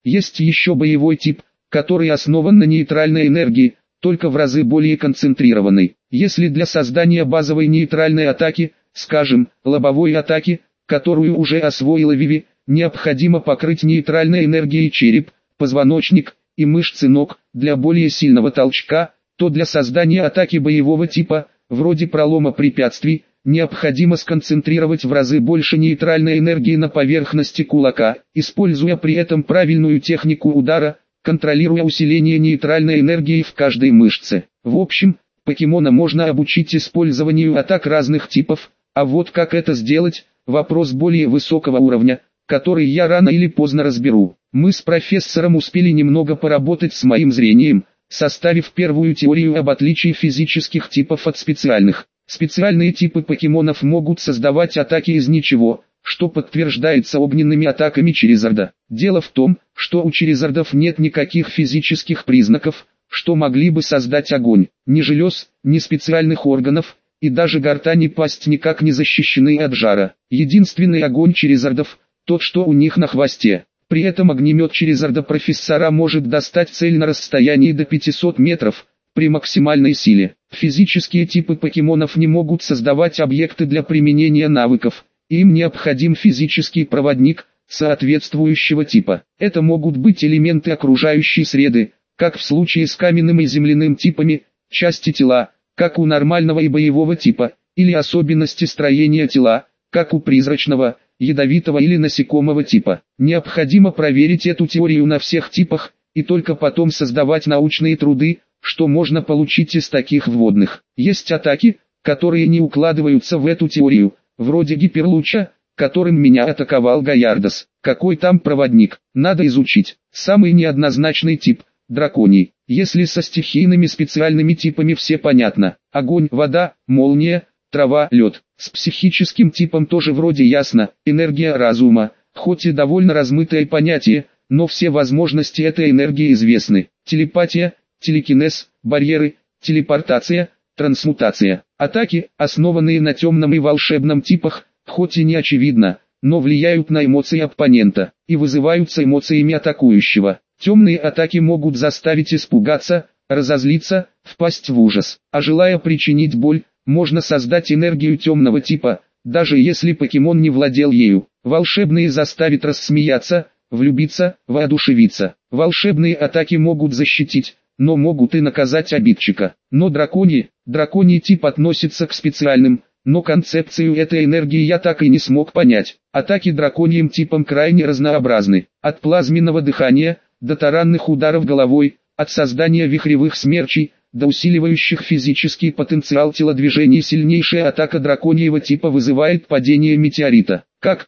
Есть еще боевой тип, который основан на нейтральной энергии, только в разы более концентрированной. Если для создания базовой нейтральной атаки, скажем, лобовой атаки, которую уже освоила Виви, необходимо покрыть нейтральной энергией череп, позвоночник и мышцы ног, для более сильного толчка, то для создания атаки боевого типа, вроде пролома препятствий, необходимо сконцентрировать в разы больше нейтральной энергии на поверхности кулака, используя при этом правильную технику удара, контролируя усиление нейтральной энергии в каждой мышце. В общем, покемона можно обучить использованию атак разных типов, а вот как это сделать, вопрос более высокого уровня, который я рано или поздно разберу. Мы с профессором успели немного поработать с моим зрением, составив первую теорию об отличии физических типов от специальных. Специальные типы покемонов могут создавать атаки из ничего, что подтверждается огненными атаками Чаризарда. Дело в том, что у Чаризардов нет никаких физических признаков, что могли бы создать огонь. Ни желез, ни специальных органов, и даже гортань и пасть никак не защищены от жара. Единственный огонь Чаризардов – тот, что у них на хвосте. При этом огнемет Чаризарда профессора может достать цель на расстоянии до 500 метров, при максимальной силе. Физические типы покемонов не могут создавать объекты для применения навыков, им необходим физический проводник, соответствующего типа. Это могут быть элементы окружающей среды, как в случае с каменным и земляным типами, части тела, как у нормального и боевого типа, или особенности строения тела, как у призрачного, ядовитого или насекомого типа. Необходимо проверить эту теорию на всех типах, и только потом создавать научные труды, что можно получить из таких вводных. Есть атаки, которые не укладываются в эту теорию, вроде гиперлуча, которым меня атаковал Гаярдос. Какой там проводник, надо изучить. Самый неоднозначный тип – драконий. Если со стихийными специальными типами все понятно. Огонь, вода, молния, трава, лед. С психическим типом тоже вроде ясно. Энергия разума, хоть и довольно размытое понятие, но все возможности этой энергии известны. Телепатия, телекинез, барьеры, телепортация, трансмутация. Атаки, основанные на темном и волшебном типах, хоть и не очевидно, но влияют на эмоции оппонента и вызываются эмоциями атакующего. Темные атаки могут заставить испугаться, разозлиться, впасть в ужас. А желая причинить боль, можно создать энергию темного типа, даже если покемон не владел ею. Волшебные заставят рассмеяться, влюбиться, воодушевиться. Волшебные атаки могут защитить, но могут и наказать обидчика. Но драконий тип относится к специальным, но концепцию этой энергии я так и не смог понять. Атаки драконьим типом крайне разнообразны. От плазменного дыхания, до таранных ударов головой, от создания вихревых смерчей, до усиливающих физический потенциал телодвижений. Сильнейшая атака драконьего типа вызывает падение метеорита.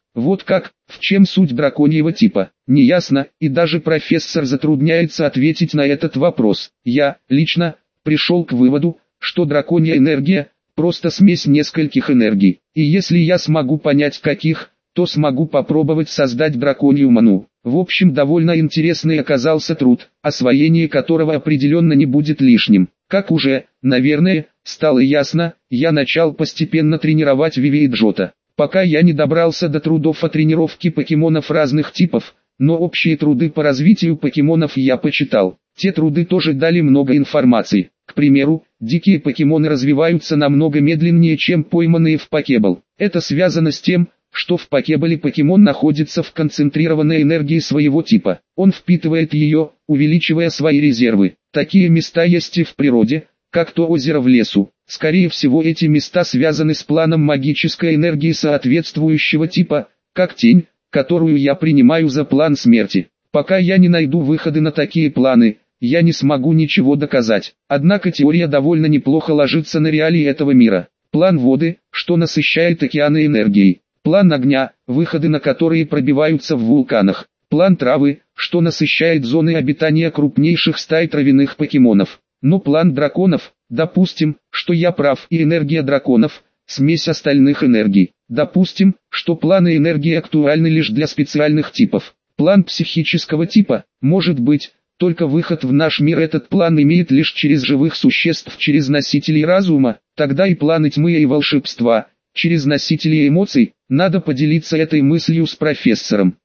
В чем суть драконьего типа, неясно, и даже профессор затрудняется ответить на этот вопрос. Я, лично, пришел к выводу, что драконья энергия – просто смесь нескольких энергий. И если я смогу понять каких, то смогу попробовать создать драконью ману. В общем, довольно интересный оказался труд, освоение которого определенно не будет лишним. Как уже, наверное, стало ясно, я начал постепенно тренировать Виви и Джота. Пока я не добрался до трудов о тренировке покемонов разных типов, но общие труды по развитию покемонов я почитал. Те труды тоже дали много информации. К примеру, дикие покемоны развиваются намного медленнее, чем пойманные в покебл. Это связано с тем, что в покебле покемон находится в концентрированной энергии своего типа. Он впитывает ее, увеличивая свои резервы. Такие места есть и в природе, как то озеро в лесу. Скорее всего, эти места связаны с планом магической энергии соответствующего типа, как тень, которую я принимаю за план смерти. Пока я не найду выходы на такие планы, я не смогу ничего доказать. Однако теория довольно неплохо ложится на реалии этого мира. План воды, что насыщает океаны энергией. План огня, выходы на которые пробиваются в вулканах. План травы, что насыщает зоны обитания крупнейших стай травяных покемонов. Но план драконов, допустим, что я прав, и энергия драконов – смесь остальных энергий. Допустим, что планы энергии актуальны лишь для специальных типов. План психического типа, может быть, только выход в наш мир этот план имеет лишь через живых существ, через носителей разума, тогда и планы тьмы и волшебства, через носителей эмоций. Надо поделиться этой мыслью с профессором.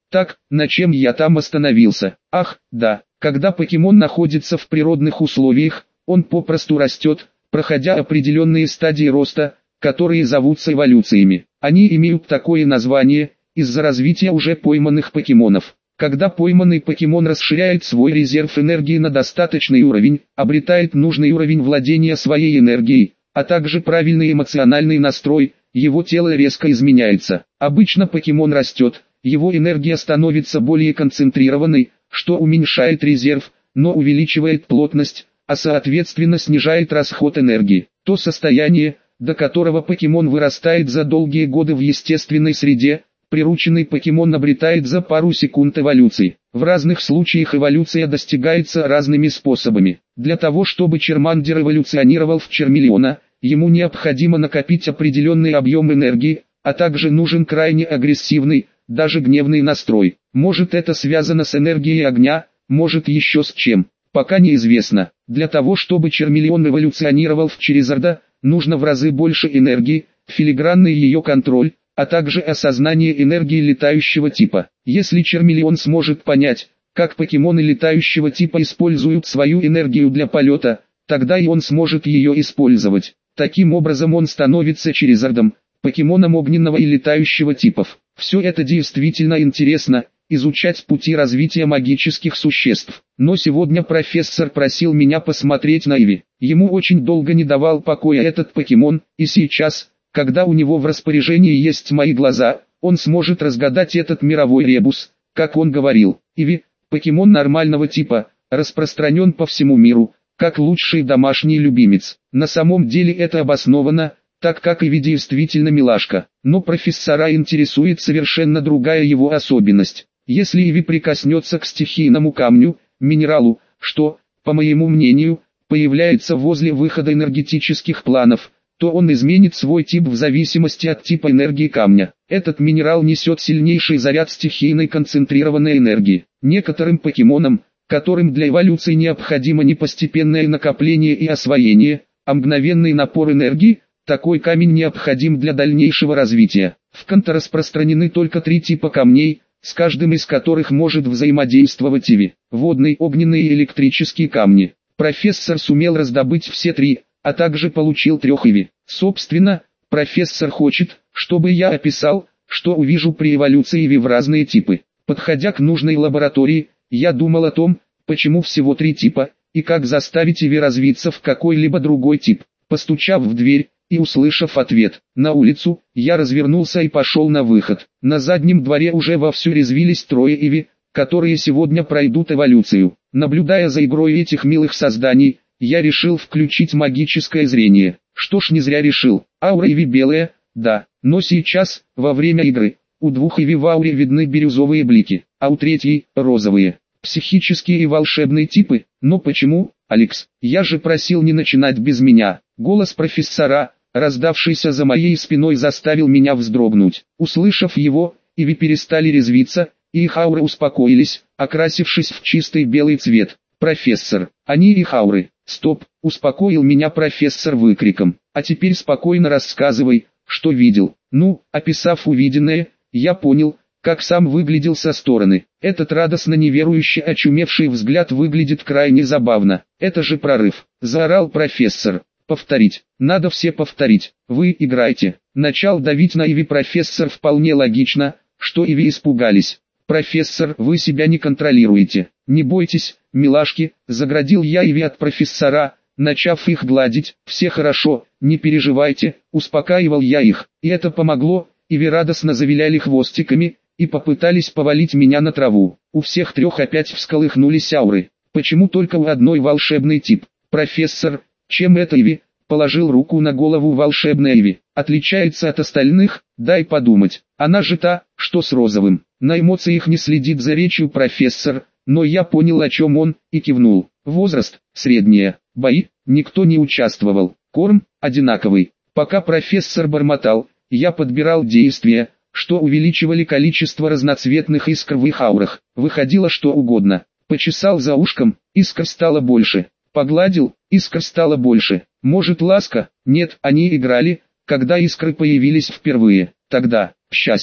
Так, на чем я там остановился? Ах, да, когда покемон находится в природных условиях, он попросту растет, проходя определенные стадии роста, которые зовутся эволюциями. Они имеют такое название из-за развития уже пойманных покемонов. Когда пойманный покемон расширяет свой резерв энергии на достаточный уровень, обретает нужный уровень владения своей энергией, а также правильный эмоциональный настрой, его тело резко изменяется. Обычно покемон растет, его энергия становится более концентрированной, что уменьшает резерв, но увеличивает плотность, а соответственно снижает расход энергии. То состояние, до которого покемон вырастает за долгие годы в естественной среде, прирученный покемон обретает за пару секунд эволюции. В разных случаях эволюция достигается разными способами. Для того чтобы Чермандер эволюционировал в Чермелеона, ему необходимо накопить определенный объем энергии, а также нужен крайне агрессивный, даже гневный настрой. Может это связано с энергией огня, может еще с чем, пока неизвестно. Для того чтобы Чермелеон эволюционировал в Черизарда, нужно в разы больше энергии, филигранный ее контроль, а также осознание энергии летающего типа. Если Чермелеон сможет понять, как покемоны летающего типа используют свою энергию для полета, тогда и он сможет ее использовать. Таким образом он становится Черизардом, покемоном огненного и летающего типов. Все это действительно интересно, изучать пути развития магических существ. Но сегодня профессор просил меня посмотреть на Иви. Ему очень долго не давал покоя этот покемон, и сейчас, когда у него в распоряжении есть мои глаза, он сможет разгадать этот мировой ребус. Как он говорил, Иви, покемон нормального типа, распространен по всему миру, как лучший домашний любимец. На самом деле это обосновано, так как Иви действительно милашка. Но профессора интересует совершенно другая его особенность. Если Иви прикоснется к стихийному камню, минералу, что, по моему мнению, появляется возле выхода энергетических планов, то он изменит свой тип в зависимости от типа энергии камня. Этот минерал несет сильнейший заряд стихийной концентрированной энергии. Некоторым покемонам, которым для эволюции необходимо не постепенное накопление и освоение, а мгновенный напор энергии, такой камень необходим для дальнейшего развития. В Канто распространены только 3 типа камней, с каждым из которых может взаимодействовать Иви. Водный, огненный и электрический камни. Профессор сумел раздобыть все 3, а также получил 3 Иви. Собственно, профессор хочет, чтобы я описал, что увижу при эволюции Иви в разные типы. Подходя к нужной лаборатории, я думал о том, почему всего 3 типа, и как заставить Иви развиться в какой-либо другой тип. Постучав в дверь, и услышав ответ на улицу, я развернулся и пошел на выход. На заднем дворе уже вовсю резвились 3 Иви, которые сегодня пройдут эволюцию. Наблюдая за игрой этих милых созданий, я решил включить магическое зрение. Что ж, не зря решил. Аура Иви белая, да, но сейчас, во время игры, у 2 Иви в ауре видны бирюзовые блики, а у 3 розовые. Психические и волшебные типы. Но почему, Алекс? Я же просил не начинать без меня. Голос профессора, раздавшийся за моей спиной, заставил меня вздрогнуть. Услышав его, Иви перестали резвиться, и их ауры успокоились, окрасившись в чистый белый цвет. «Профессор, они их ауры». «Стоп», — успокоил меня профессор выкриком. «А теперь спокойно рассказывай, что видел». Ну, описав увиденное, я понял, как сам выглядел со стороны. Этот радостно неверующий очумевший взгляд выглядит крайне забавно. «Это же прорыв», — заорал профессор. «Повторить. Надо все повторить. Вы играете». Начал давить на Иви профессор. Вполне логично, что Иви испугались. «Профессор, вы себя не контролируете. Не бойтесь, милашки», — заградил я Иви от профессора, начав их гладить. «Все хорошо, не переживайте», — успокаивал я их. И это помогло. Иви радостно завиляли хвостиками и попытались повалить меня на траву. У всех 3 опять всколыхнулись ауры. Почему только у одной волшебный тип? «Профессор, чем это Иви?» Положил руку на голову волшебная Иви. «Отличается от остальных? Дай подумать. Она же та, что с розовым». На эмоциях не следит за речью профессор, но я понял, о чем он, и кивнул. Возраст – средняя. Бои – никто не участвовал. Корм – одинаковый. Пока профессор бормотал, я подбирал действия, что увеличивали количество разноцветных искр в их аурах. Выходило что угодно. Почесал за ушком, искр стало больше. Погладил, искр стало больше. Может, ласка? Нет, они играли, когда искры появились впервые. Тогда, счастье.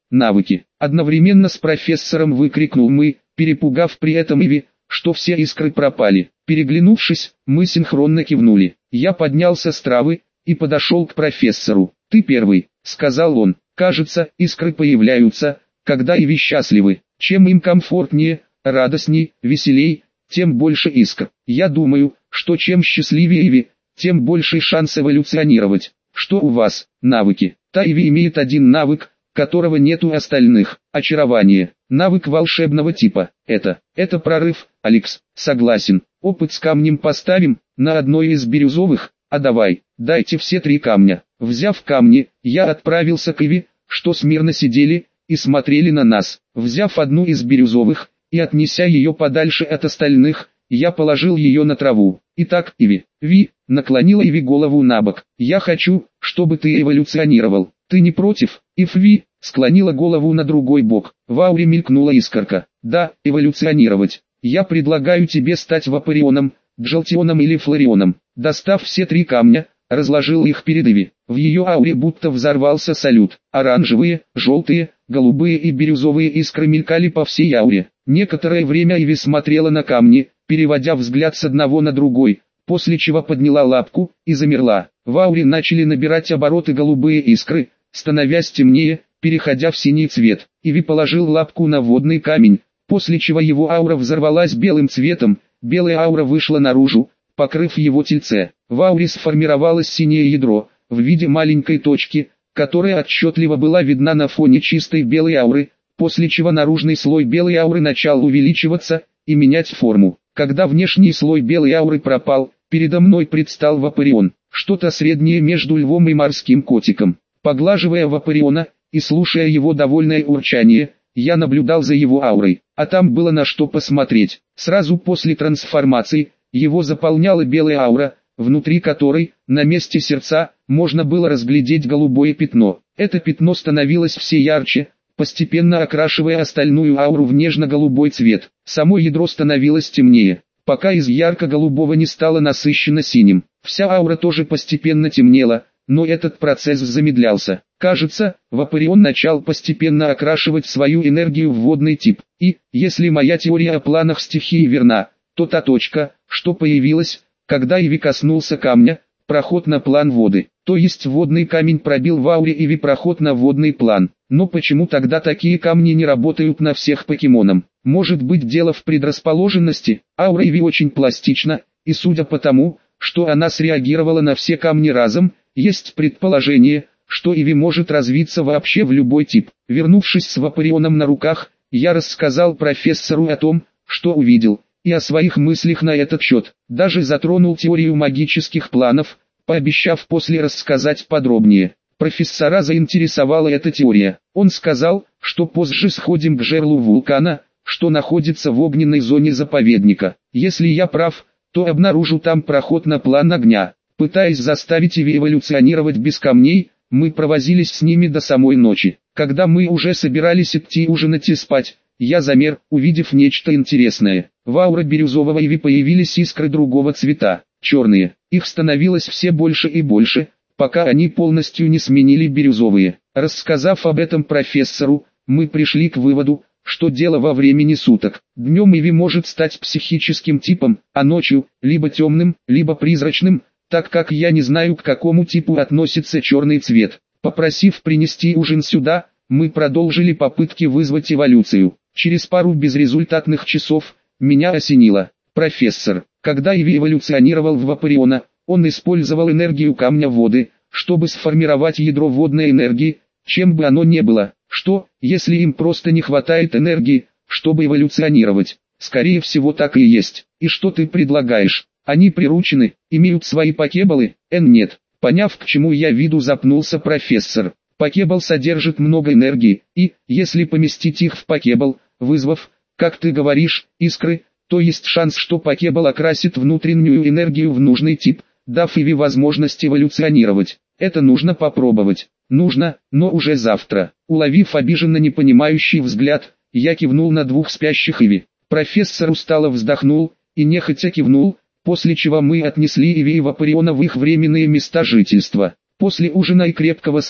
навыки. Одновременно с профессором выкрикнул мы, перепугав при этом Иви, что все искры пропали. Переглянувшись, мы синхронно кивнули. Я поднялся с травы и подошел к профессору. «Ты первый», — сказал он. «Кажется, искры появляются, когда Иви счастливы. Чем им комфортнее, радостней, веселей, тем больше искр. Я думаю, что чем счастливее Иви, тем больше шанс эволюционировать. Что у вас, навыки?» Та Иви имеет один навык, которого нет у остальных. Очарование. Навык волшебного типа. Это прорыв, Алекс. Согласен. Опыт с камнем поставим, на одной из бирюзовых, а давай, дайте все 3 камня. Взяв камни, я отправился к Иви, что смирно сидели и смотрели на нас. Взяв одну из бирюзовых и отнеся ее подальше от остальных, я положил ее на траву. «Итак, Иви», наклонила Иви голову набок. «Я хочу, чтобы ты эволюционировал. Ты не против?» Ифви склонила голову на другой бок. В ауре мелькнула искорка. «Да, эволюционировать. Я предлагаю тебе стать Вапорионом, Джалтионом или Флорионом». Достав все 3 камня, разложил их перед Иви. В ее ауре будто взорвался салют. Оранжевые, желтые, голубые и бирюзовые искры мелькали по всей ауре. Некоторое время Иви смотрела на камни, переводя взгляд с одного на другой, после чего подняла лапку и замерла. В ауре начали набирать обороты голубые искры, становясь темнее, переходя в синий цвет. Иви положил лапку на водный камень, после чего его аура взорвалась белым цветом, белая аура вышла наружу, покрыв его тельце. В ауре сформировалось синее ядро, в виде маленькой точки, которая отчетливо была видна на фоне чистой белой ауры, после чего наружный слой белой ауры начал увеличиваться и менять форму. Когда внешний слой белой ауры пропал, передо мной предстал Вапорион, что-то среднее между львом и морским котиком. Поглаживая Вапориона и слушая его довольное урчание, я наблюдал за его аурой, а там было на что посмотреть. Сразу после трансформации, его заполняла белая аура, внутри которой, на месте сердца, можно было разглядеть голубое пятно. Это пятно становилось все ярче, постепенно окрашивая остальную ауру в нежно-голубой цвет. Само ядро становилось темнее, пока из ярко-голубого не стало насыщенно синим. Вся аура тоже постепенно темнела, но этот процесс замедлялся. Кажется, Вапорион начал постепенно окрашивать свою энергию в водный тип. И, если моя теория о планах стихии верна, то та точка, что появилась, когда Иви коснулся камня, проход на план воды. То есть водный камень пробил в ауре Иви проход на водный план. Но почему тогда такие камни не работают на всех покемонов? Может быть, дело в предрасположенности? Аура Иви очень пластична, и судя по тому, что она среагировала на все камни разом, есть предположение, что Иви может развиться вообще в любой тип. Вернувшись с Вапорионом на руках, я рассказал профессору о том, что увидел, и о своих мыслях на этот счет. Даже затронул теорию магических планов, пообещав после рассказать подробнее. Профессора заинтересовала эта теория. Он сказал, что позже сходим к жерлу вулкана, что находится в огненной зоне заповедника. Если я прав, то обнаружу там проход на план огня. Пытаясь заставить Иви эволюционировать без камней, мы провозились с ними до самой ночи. Когда мы уже собирались идти ужинать и спать, я замер, увидев нечто интересное. В ауре бирюзового Иви появились искры другого цвета, черные. Их становилось все больше и больше, пока они полностью не сменили бирюзовые. Рассказав об этом профессору, мы пришли к выводу, что дело во времени суток. Днем Иви может стать психическим типом, а ночью – либо темным, либо призрачным, так как я не знаю, к какому типу относится черный цвет. Попросив принести ужин сюда, мы продолжили попытки вызвать эволюцию. Через пару безрезультатных часов, меня осенило. Профессор, когда Иви эволюционировал в Вапориона, он использовал энергию камня воды, чтобы сформировать ядро водной энергии, чем бы оно ни было. Что, если им просто не хватает энергии, чтобы эволюционировать? Скорее всего так и есть. И что ты предлагаешь? Они приручены, имеют свои покеболы? Нет. Поняв, к чему я веду, запнулся профессор. Покебол содержит много энергии, и, если поместить их в покебол, вызвав, как ты говоришь, искры, то есть шанс, что покебол окрасит внутреннюю энергию в нужный тип, дав Иви возможность эволюционировать. Это нужно попробовать. Нужно, но уже завтра. Уловив обиженно непонимающий взгляд, я кивнул на 2 спящих Иви. Профессор устало вздохнул и нехотя кивнул, после чего мы отнесли Иви и Вапориона в их временные места жительства. После ужина и крепкого сна,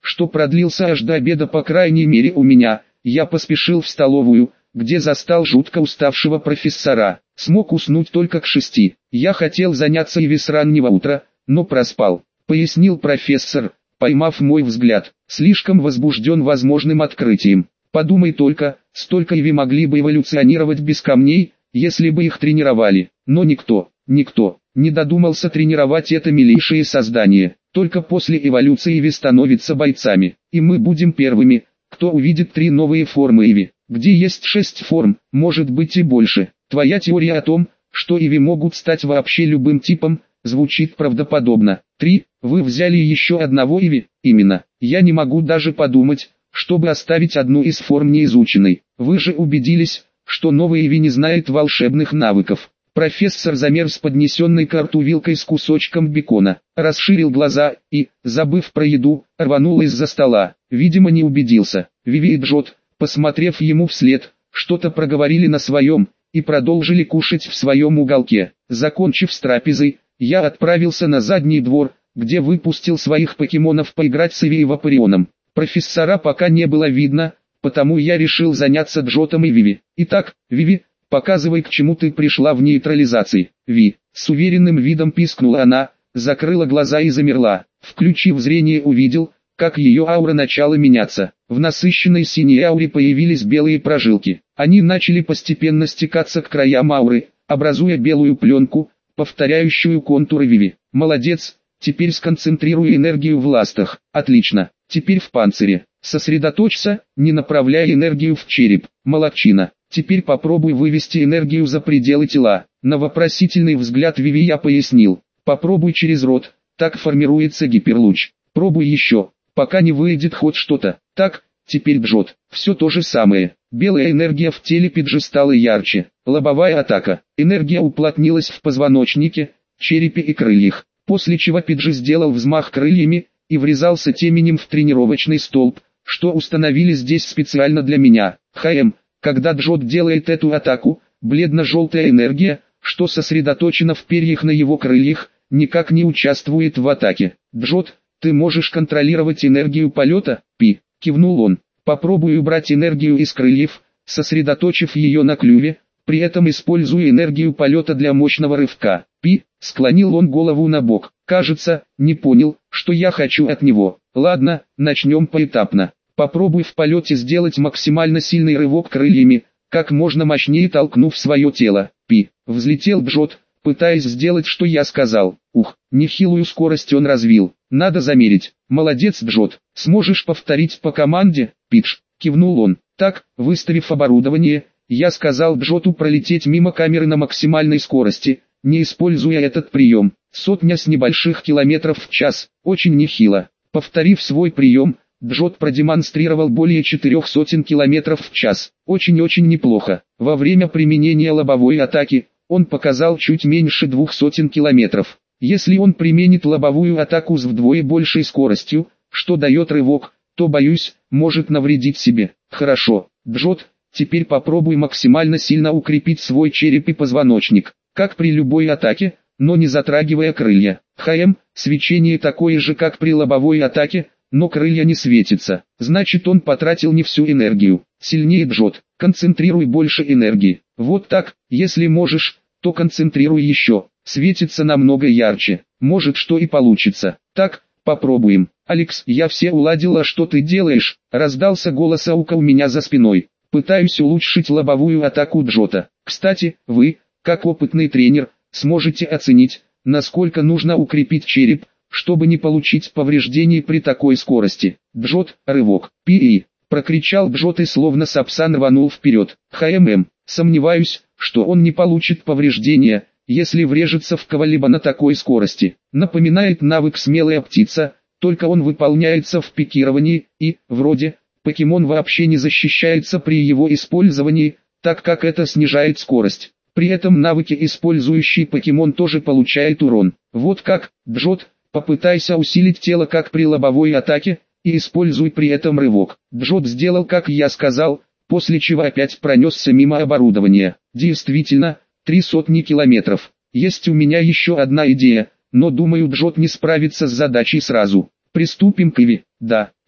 что продлился аж до обеда по крайней мере у меня. Я поспешил в столовую, где застал жутко уставшего профессора. Смог уснуть только к 6. Я хотел заняться Иви с раннего утра, но проспал, пояснил профессор, поймав мой взгляд. Слишком возбужден возможным открытием. Подумай только, столько Иви могли бы эволюционировать без камней, если бы их тренировали. Но никто не додумался тренировать это милейшее создание. Только после эволюции Иви становятся бойцами. И мы будем первыми, кто увидит 3 новые формы Иви. Где есть 6 форм, может быть и больше. Твоя теория о том, что Иви могут стать вообще любым типом, звучит правдоподобно. 3. Вы взяли еще одного Иви? Именно. Я не могу даже подумать, чтобы оставить одну из форм неизученной. Вы же убедились, что новый Иви не знает волшебных навыков. Профессор замер с поднесенной к рту вилкой с кусочком бекона, расширил глаза и, забыв про еду, рванул из-за стола. Видимо, не убедился. Виви и Джот, посмотрев ему вслед, что-то проговорили на своем, и продолжили кушать в своем уголке. Закончив с трапезой, я отправился на задний двор, где выпустил своих покемонов поиграть с Иви и Вапорионом. Профессора пока не было видно, потому я решил заняться Джотом и Виви. Итак, Виви, показывай, к чему ты пришла в нейтрализации. Ви, с уверенным видом пискнула она, закрыла глаза и замерла. Включив зрение, увидел, как ее аура начала меняться. В насыщенной синей ауре появились белые прожилки. Они начали постепенно стекаться к краям ауры, образуя белую пленку, повторяющую контуры Виви. Молодец, теперь сконцентрируй энергию в ластах. Отлично, теперь в панцире. Сосредоточься, не направляя энергию в череп. Молодчина. Теперь попробуй вывести энергию за пределы тела. На вопросительный взгляд Виви я пояснил. Попробуй через рот, так формируется гиперлуч. Пробуй еще, пока не выйдет хоть что-то. Так, теперь Джот. Все то же самое. Белая энергия в теле Пиджи стала ярче. Лобовая атака. Энергия уплотнилась в позвоночнике, черепе и крыльях. После чего Пиджи сделал взмах крыльями и врезался теменем в тренировочный столб, что установили здесь специально для меня. Когда Джот делает эту атаку, бледно-желтая энергия, что сосредоточена в перьях на его крыльях, никак не участвует в атаке. Джот, ты можешь контролировать энергию полета? Кивнул он. Попробуй убрать энергию из крыльев, сосредоточив ее на клюве, при этом используя энергию полета для мощного рывка. Склонил он голову на бок. Кажется, не понял, что я хочу от него. Ладно, начнем поэтапно. Попробуй в полете сделать максимально сильный рывок крыльями, как можно мощнее толкнув свое тело. Взлетел Джот, пытаясь сделать, что я сказал. Нехилую скорость он развил. Надо замерить. Молодец, Джот. Сможешь повторить по команде? Пидж, кивнул он. Так, выставив оборудование, я сказал Джоту пролететь мимо камеры на максимальной скорости, не используя этот прием. 100 с небольших километров в час. Очень нехило. Повторив свой прием, Джот продемонстрировал более 400 км в час. Очень-очень неплохо. Во время применения лобовой атаки, он показал чуть меньше 200 км. Если он применит лобовую атаку с вдвое большей скоростью, что дает рывок, то, боюсь, может навредить себе. Хорошо, Джот, теперь попробуй максимально сильно укрепить свой череп и позвоночник, как при любой атаке, но не затрагивая крылья. Свечение такое же, как при лобовой атаке, но крылья не светятся. Значит, он потратил не всю энергию. Сильнее, Джот, концентрируй больше энергии. Вот так, если можешь, то концентрируй еще. Светится намного ярче. Может, что и получится. Так, попробуем. Алекс, я все уладила, что ты делаешь? Раздался голос Аука у меня за спиной. Пытаюсь улучшить лобовую атаку Джота. Кстати, вы, как опытный тренер, сможете оценить, насколько нужно укрепить череп, чтобы не получить повреждений при такой скорости. Джот, рывок. Прокричал Джот и словно сапсан рванул вперед. Сомневаюсь, что он не получит повреждения, если врежется в кого-либо на такой скорости. Напоминает навык «Смелая птица», только он выполняется в пикировании, и, вроде, покемон вообще не защищается при его использовании, так как это снижает скорость. При этом навыки использующий покемон тоже получает урон. Вот как, Джот, попытайся усилить тело как при лобовой атаке, и используй при этом рывок. Джот сделал как я сказал, после чего опять пронесся мимо оборудования. Действительно, 300 километров. Есть у меня еще одна идея, но думаю Джот не справится с задачей сразу. Приступим к Иви. Да,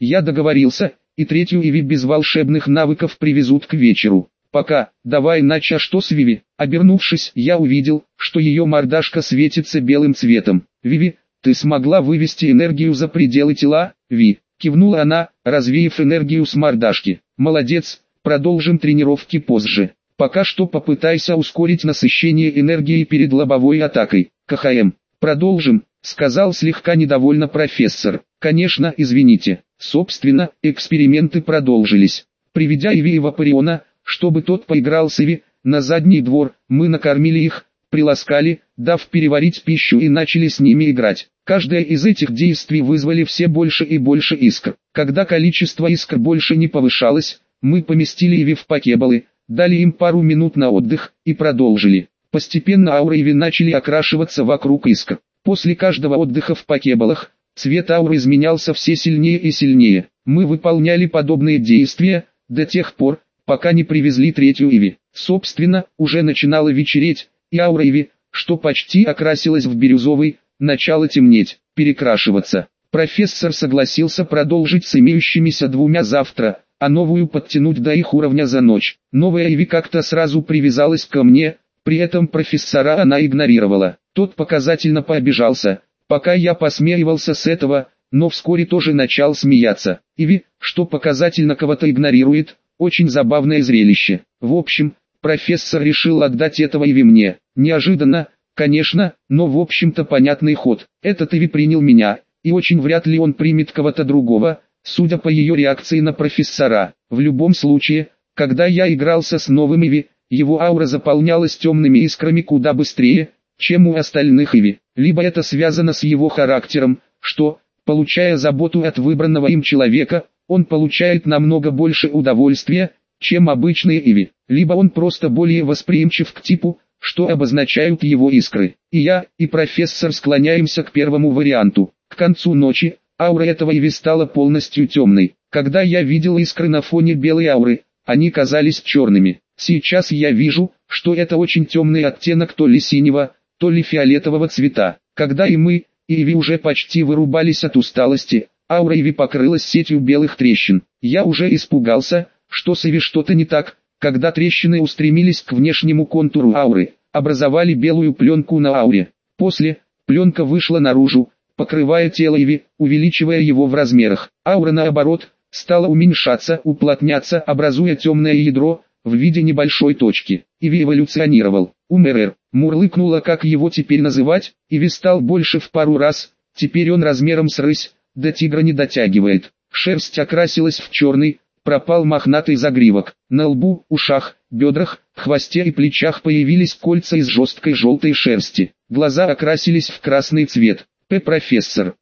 Я договорился, и третью Иви без волшебных навыков привезут к вечеру. Пока, давай иначе, а что с Виви? Обернувшись, я увидел, что ее мордашка светится белым цветом. Виви, ты смогла вывести энергию за пределы тела? Ви, кивнула она, развеяв энергию с мордашки. Молодец, продолжим тренировки позже. Пока что попытайся ускорить насыщение энергии перед лобовой атакой. КХМ. Продолжим, сказал слегка недовольно профессор. Конечно, извините. Собственно, эксперименты продолжились. Приведя Иви и Вапариона, чтобы тот поиграл с Иви, на задний двор, мы накормили их, приласкали, дав переварить пищу и начали с ними играть. Каждое из этих действий вызвали все больше и больше искр. Когда количество искр больше не повышалось, мы поместили Иви в покеболы, дали им пару минут на отдых и продолжили. Постепенно ауры Иви начали окрашиваться вокруг искр. После каждого отдыха в покеболах, цвет ауры изменялся все сильнее и сильнее. Мы выполняли подобные действия до тех пор, пока не привезли третью Иви. Собственно, уже начинало вечереть, и аура Иви, что почти окрасилась в бирюзовый, начала темнеть, перекрашиваться. Профессор согласился продолжить с имеющимися двумя завтра, а новую подтянуть до их уровня за ночь. Новая Иви как-то сразу привязалась ко мне, при этом профессора она игнорировала. Тот показательно пообижался, пока я посмеивался с этого, но вскоре тоже начал смеяться. Иви, что показательно кого-то игнорирует, очень забавное зрелище. В общем, профессор решил отдать этого Иви мне. Неожиданно, конечно, но в общем-то понятный ход. Этот Иви принял меня, и очень вряд ли он примет кого-то другого, судя по ее реакции на профессора. В любом случае, когда я игрался с новым Иви, его аура заполнялась темными искрами куда быстрее, чем у остальных Иви. Либо это связано с его характером, что, получая заботу от выбранного им человека, он получает намного больше удовольствия, чем обычные Иви. Либо он просто более восприимчив к типу, что обозначают его искры. И я, и профессор склоняемся к первому варианту. К концу ночи, аура этого Иви стала полностью темной. Когда я видел искры на фоне белой ауры, они казались черными. Сейчас я вижу, что это очень темный оттенок то ли синего, то ли фиолетового цвета. Когда и мы, и Иви уже почти вырубались от усталости, аура Иви покрылась сетью белых трещин. Я уже испугался, что с Иви что-то не так, когда трещины устремились к внешнему контуру ауры, образовали белую пленку на ауре. После, пленка вышла наружу, покрывая тело Иви, увеличивая его в размерах. Аура наоборот, стала уменьшаться, уплотняться, образуя темное ядро, в виде небольшой точки. Иви эволюционировал. УМРР, мурлыкнула, как его теперь называть, Иви стал больше в пару раз, теперь он размером с рысь, до тигра не дотягивает. Шерсть окрасилась в черный, пропал мохнатый загривок. На лбу, ушах, бедрах, хвосте и плечах появились кольца из жесткой желтой шерсти. Глаза окрасились в красный цвет. Профессор,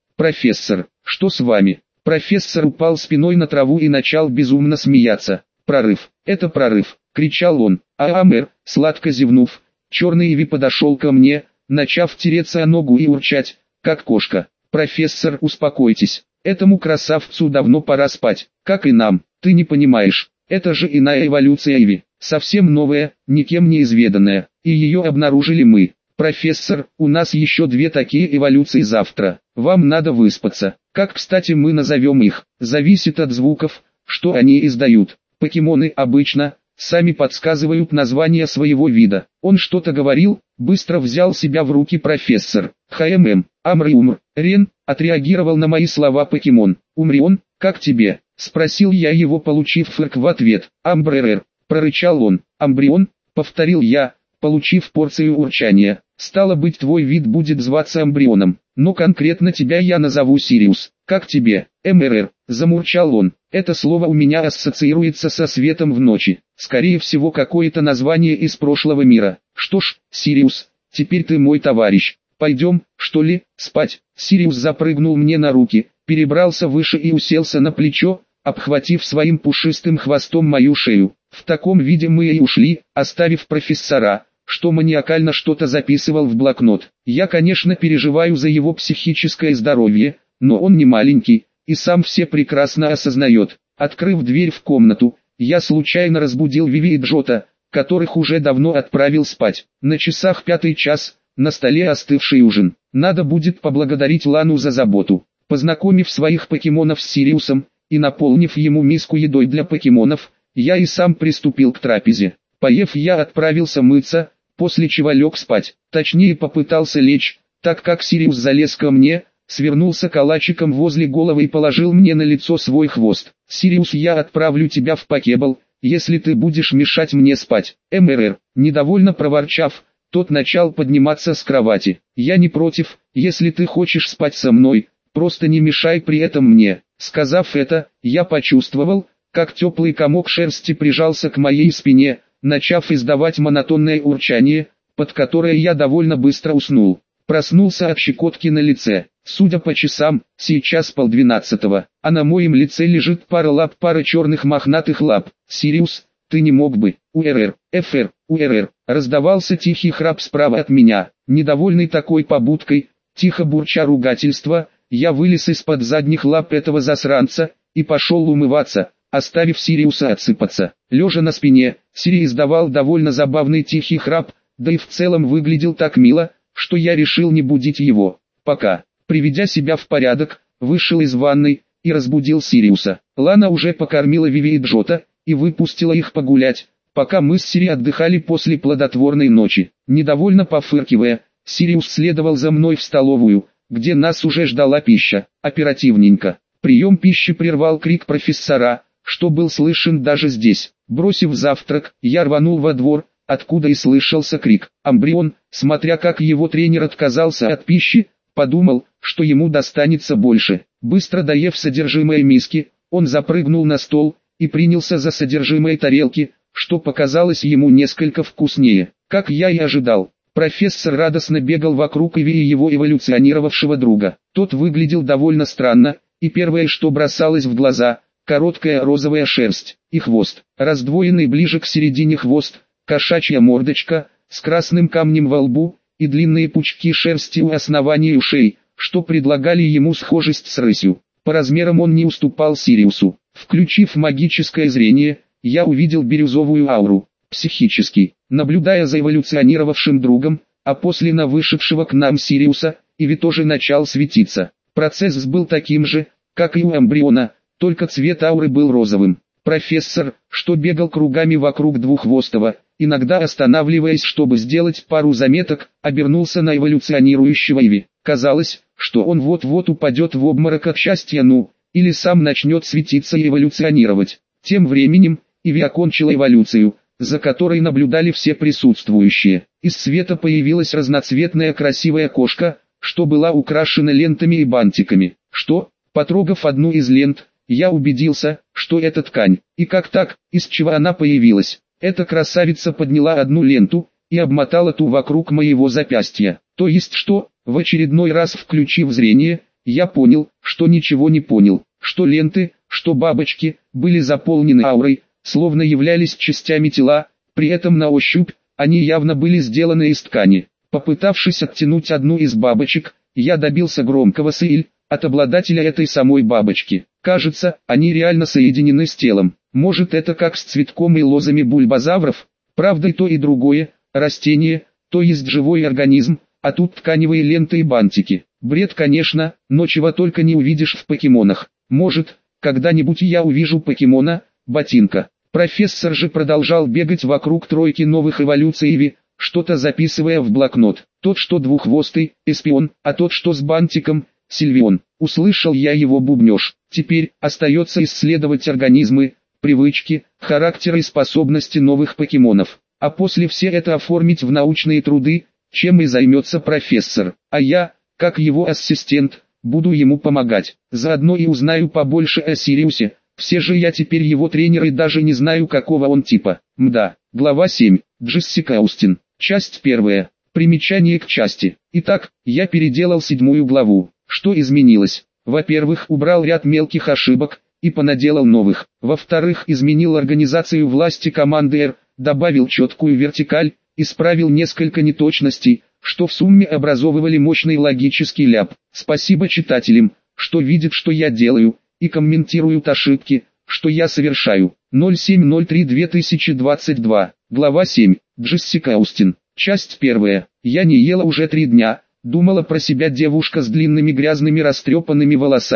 что с вами? Профессор упал спиной на траву и начал безумно смеяться. Прорыв, это прорыв, кричал он. Мэр, сладко зевнув, черный Иви подошел ко мне, начав тереться о ногу и урчать, как кошка. Профессор, успокойтесь, этому красавцу давно пора спать, как и нам, ты не понимаешь, это же иная эволюция Иви, совсем новая, никем не изведанная, и ее обнаружили мы. Профессор, у нас еще две такие эволюции завтра, вам надо выспаться. Как, кстати, мы назовем их, зависит от звуков, что они издают. Покемоны обычно сами подсказывают название своего вида. Он что-то говорил, быстро взял себя в руки профессор. Амриумр, Рен, отреагировал на мои слова покемон. Умрион, как тебе? Спросил я его, получив фырк в ответ. Амбререр, прорычал он. Амбрион, повторил я, получив порцию урчания. Стало быть, твой вид будет зваться Амбрионом, но конкретно тебя я назову Сириус. Как тебе? МРР, замурчал он. Это слово у меня ассоциируется со светом в ночи. Скорее всего, какое-то название из прошлого мира. Что ж, Сириус, теперь ты мой товарищ. Пойдем, что ли, спать? Сириус запрыгнул мне на руки, перебрался выше и уселся на плечо, обхватив своим пушистым хвостом мою шею. В таком виде мы и ушли, оставив профессора, что маниакально что-то записывал в блокнот. Я, конечно, переживаю за его психическое здоровье, но он не маленький, и сам все прекрасно осознает. Открыв дверь в комнату, я случайно разбудил Виви и Джота, которых уже давно отправил спать. На часах 5 час, на столе остывший ужин. Надо будет поблагодарить Лану за заботу. Познакомив своих покемонов с Сириусом, и наполнив ему миску едой для покемонов, я и сам приступил к трапезе. Поев, я отправился мыться, после чего лег спать, точнее попытался лечь, так как Сириус залез ко мне, свернулся калачиком возле головы и положил мне на лицо свой хвост. «Сириус, я отправлю тебя в покебл, если ты будешь мешать мне спать». МРР, недовольно проворчав, тот начал подниматься с кровати. «Я не против, если ты хочешь спать со мной, просто не мешай при этом мне». Сказав это, я почувствовал, как теплый комок шерсти прижался к моей спине, начав издавать монотонное урчание, под которое я довольно быстро уснул. Проснулся от щекотки на лице. Судя по часам, сейчас 11:30, а на моем лице лежит пара черных мохнатых лап. «Сириус, ты не мог бы?» «УРР, ФР, УРР», раздавался тихий храп справа от меня. Недовольный такой побудкой, тихо бурча ругательства, я вылез из-под задних лап этого засранца и пошел умываться, оставив Сириуса отсыпаться. Лежа на спине, Сири издавал довольно забавный тихий храп, да и в целом выглядел так мило, что я решил не будить его. Пока, приведя себя в порядок, вышел из ванной и разбудил Сириуса. Лана уже покормила Виви и Джота и выпустила их погулять, пока мы с Сири отдыхали после плодотворной ночи. Недовольно пофыркивая, Сириус следовал за мной в столовую, где нас уже ждала пища. Оперативненько. Прием пищи прервал крик профессора, что был слышен даже здесь. Бросив завтрак, я рванул во двор, откуда и слышался крик. Амбрион, смотря как его тренер отказался от пищи, подумал, что ему достанется больше. Быстро доев содержимое миски, он запрыгнул на стол и принялся за содержимое тарелки, что показалось ему несколько вкуснее. Как я и ожидал, профессор радостно бегал вокруг Иви и его эволюционировавшего друга. Тот выглядел довольно странно, и первое, что бросалось в глаза, короткая розовая шерсть и хвост, раздвоенный ближе к середине хвост, кошачья мордочка, с красным камнем во лбу, и длинные пучки шерсти у основания ушей, что предлагали ему схожесть с рысью. По размерам он не уступал Сириусу. Включив магическое зрение, я увидел бирюзовую ауру, психический, наблюдая за эволюционировавшим другом, а после на вышедшего к нам Сириуса, Иви тоже начал светиться. Процесс был таким же, как и у эмбриона, только цвет ауры был розовым. Профессор, что бегал кругами вокруг двуххвостого, иногда останавливаясь, чтобы сделать пару заметок, обернулся на эволюционирующего Иви. Казалось, что он вот-вот упадет в обморок от счастья, или сам начнет светиться и эволюционировать. Тем временем, Иви окончила эволюцию, за которой наблюдали все присутствующие. Из света появилась разноцветная красивая кошка, что была украшена лентами и бантиками. Потрогав одну из лент, я убедился, что это ткань. И как так, из чего она появилась? Эта красавица подняла одну ленту и обмотала ту вокруг моего запястья. То есть что? В очередной раз включив зрение, я понял, что ничего не понял. Что ленты, что бабочки, были заполнены аурой, словно являлись частями тела, при этом на ощупь, они явно были сделаны из ткани. Попытавшись оттянуть одну из бабочек, я добился громкого «сыль» от обладателя этой самой бабочки. Кажется, они реально соединены с телом. Может, это как с цветком и лозами бульбазавров? Правда, и то и другое, растение, то есть живой организм, а тут тканевые ленты и бантики. Бред, конечно, но чего только не увидишь в покемонах. Может, когда-нибудь я увижу покемона, ботинка. Профессор же продолжал бегать вокруг тройки новых эволюций Иви, что-то записывая в блокнот. Тот, что двуххвостый, Эспион, а тот, что с бантиком, Сильвион. Услышал я его бубнёж. Теперь остается исследовать организмы, привычки, характеры и способности новых покемонов. А после все это оформить в научные труды, чем и займется профессор. А я, как его ассистент, буду ему помогать. Заодно и узнаю побольше о Сириусе. Все же я теперь его тренер и даже не знаю, какого он типа. Мда. Глава 7. Джессика Аустин. Часть 1. Примечание к части. Итак, я переделал 7 главу. Что изменилось? Во-первых, убрал ряд мелких ошибок и понаделал новых. Во-вторых, изменил организацию власти команды R, добавил четкую вертикаль, исправил несколько неточностей, что в сумме образовывали мощный логический ляп. Спасибо читателям, что видят, что я делаю, и комментируют ошибки, что я совершаю. 07.03.2022. Глава 7. Джессика Аустин. Часть 1. Я не ела уже 3 дня. Думала про себя девушка с длинными грязными растрепанными волосами.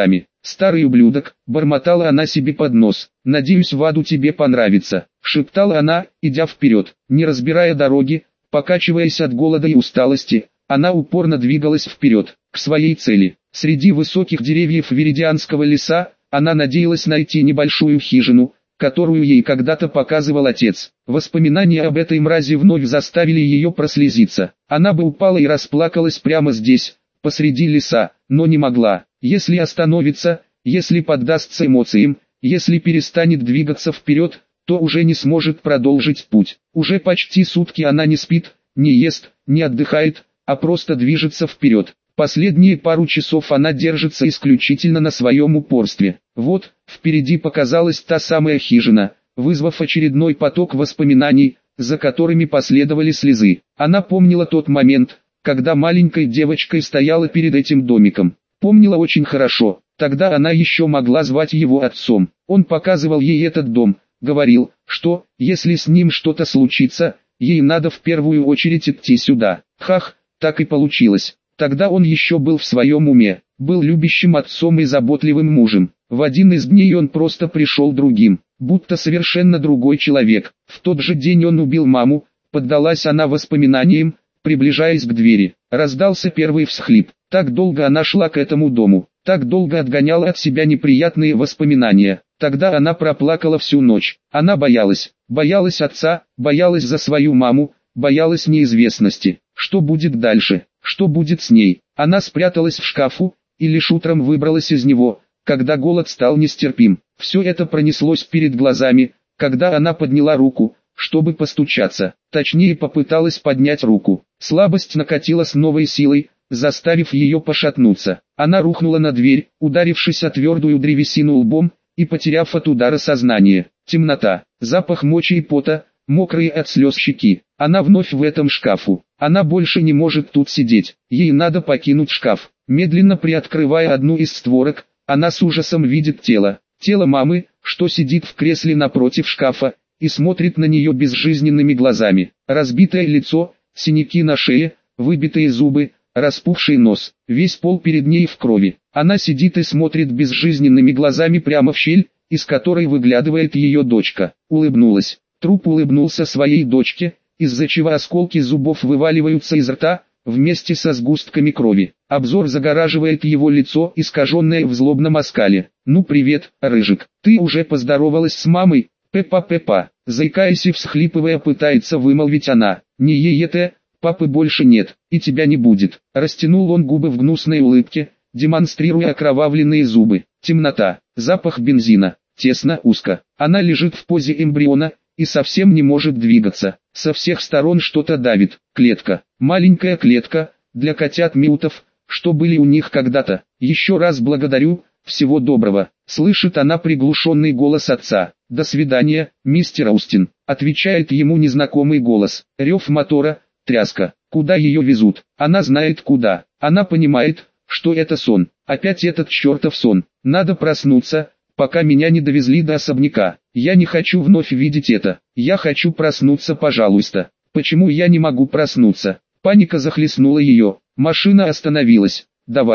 «Старый ублюдок», — бормотала она себе под нос. «Надеюсь, в аду тебе понравится», — шептала она, идя вперед. Не разбирая дороги, покачиваясь от голода и усталости, она упорно двигалась вперед, к своей цели. Среди высоких деревьев Веридианского леса, она надеялась найти небольшую хижину, которую ей когда-то показывал отец. Воспоминания об этой мрази вновь заставили ее прослезиться. Она бы упала и расплакалась прямо здесь, посреди леса, но не могла. Если остановится, если поддастся эмоциям, если перестанет двигаться вперед, то уже не сможет продолжить путь. Уже почти сутки она не спит, не ест, не отдыхает, а просто движется вперед. Последние пару часов она держится исключительно на своем упорстве. Вот, впереди показалась та самая хижина, вызвав очередной поток воспоминаний, за которыми последовали слезы. Она помнила тот момент, когда маленькой девочкой стояла перед этим домиком. Помнила очень хорошо, тогда она еще могла звать его отцом. Он показывал ей этот дом, говорил, что, если с ним что-то случится, ей надо в первую очередь идти сюда. Хах, так и получилось. Тогда он еще был в своем уме, был любящим отцом и заботливым мужем. В один из дней он просто пришел другим, будто совершенно другой человек. В тот же день он убил маму, поддалась она воспоминаниям, приближаясь к двери. Раздался первый всхлип. Так долго она шла к этому дому, так долго отгоняла от себя неприятные воспоминания. Тогда она проплакала всю ночь. Она боялась отца, боялась за свою маму, боялась неизвестности. Что будет дальше? Что будет с ней? Она спряталась в шкафу, и лишь утром выбралась из него, когда голод стал нестерпим. Все это пронеслось перед глазами, когда она подняла руку, чтобы постучаться. Точнее, попыталась поднять руку. Слабость накатила с новой силой, заставив ее пошатнуться. Она рухнула на дверь, ударившись о твердую древесину лбом, и потеряв от удара сознание. Темнота, запах мочи и пота, мокрые от слез щеки. Она вновь в этом шкафу. Она больше не может тут сидеть. Ей надо покинуть шкаф. Медленно приоткрывая одну из створок, она с ужасом видит тело. Тело мамы, что сидит в кресле напротив шкафа, и смотрит на нее безжизненными глазами. Разбитое лицо, синяки на шее, выбитые зубы, распухший нос. Весь пол перед ней в крови. Она сидит и смотрит безжизненными глазами прямо в щель, из которой выглядывает ее дочка. Улыбнулась. Труп улыбнулся своей дочке, из-за чего осколки зубов вываливаются из рта, вместе со сгустками крови. Обзор загораживает его лицо, искаженное в злобном оскале. «Ну привет, Рыжик, ты уже поздоровалась с мамой?» «Пеппа-пеппа», заикаясь и всхлипывая пытается вымолвить она. «Не ей-ете, папы больше нет, и тебя не будет». Растянул он губы в гнусной улыбке, демонстрируя окровавленные зубы. Темнота, запах бензина, тесно, узко. Она лежит в позе эмбриона, и совсем не может двигаться. Со всех сторон что-то давит. Клетка, маленькая клетка, для котят-мютов, что были у них когда-то. «Еще раз благодарю, всего доброго», слышит она приглушенный голос отца. «До свидания, мистер Аустин», отвечает ему незнакомый голос. Рев мотора, тряска. Куда ее везут? Она знает куда. Она понимает, что это сон. Опять этот чертов сон. Надо проснуться, пока меня не довезли до особняка. Я не хочу вновь видеть это. Я хочу проснуться, пожалуйста. Почему я не могу проснуться? Паника захлестнула ее. Машина остановилась.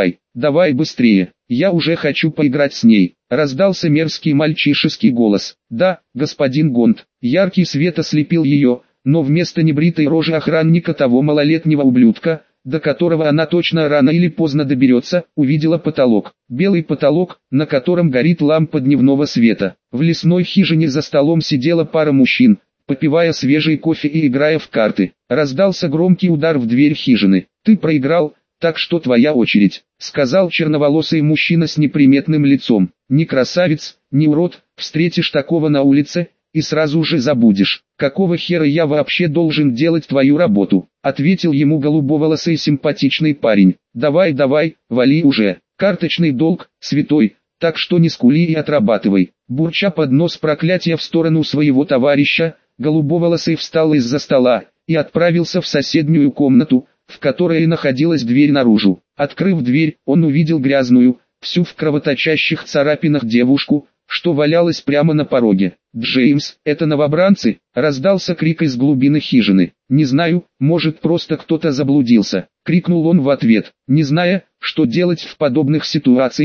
Давай быстрее. Я уже хочу поиграть с ней. Раздался мерзкий мальчишеский голос. Да, господин Гонт. Яркий свет ослепил ее, но вместо небритой рожи охранника того малолетнего ублюдка, до которого она точно рано или поздно доберется, увидела потолок. Белый потолок, на котором горит лампа дневного света. В лесной хижине за столом сидела пара мужчин, попивая свежий кофе и играя в карты. Раздался громкий удар в дверь хижины. «Ты проиграл, так что твоя очередь», сказал черноволосый мужчина с неприметным лицом. «Не красавец, не урод, встретишь такого на улице, и сразу же забудешь. Какого хера я вообще должен делать твою работу?» Ответил ему голубоволосый симпатичный парень. Давай, вали уже. Карточный долг, святой, так что не скули и отрабатывай». Бурча под нос проклятия в сторону своего товарища, голубоволосый встал из-за стола и отправился в соседнюю комнату, в которой находилась дверь наружу. Открыв дверь, он увидел грязную, всю в кровоточащих царапинах девушку, что валялась прямо на пороге. «Джеймс, это новобранцы?» — раздался крик из глубины хижины. «Не знаю, может просто кто-то заблудился», — крикнул он в ответ. Не зная, что делать в подобных ситуациях,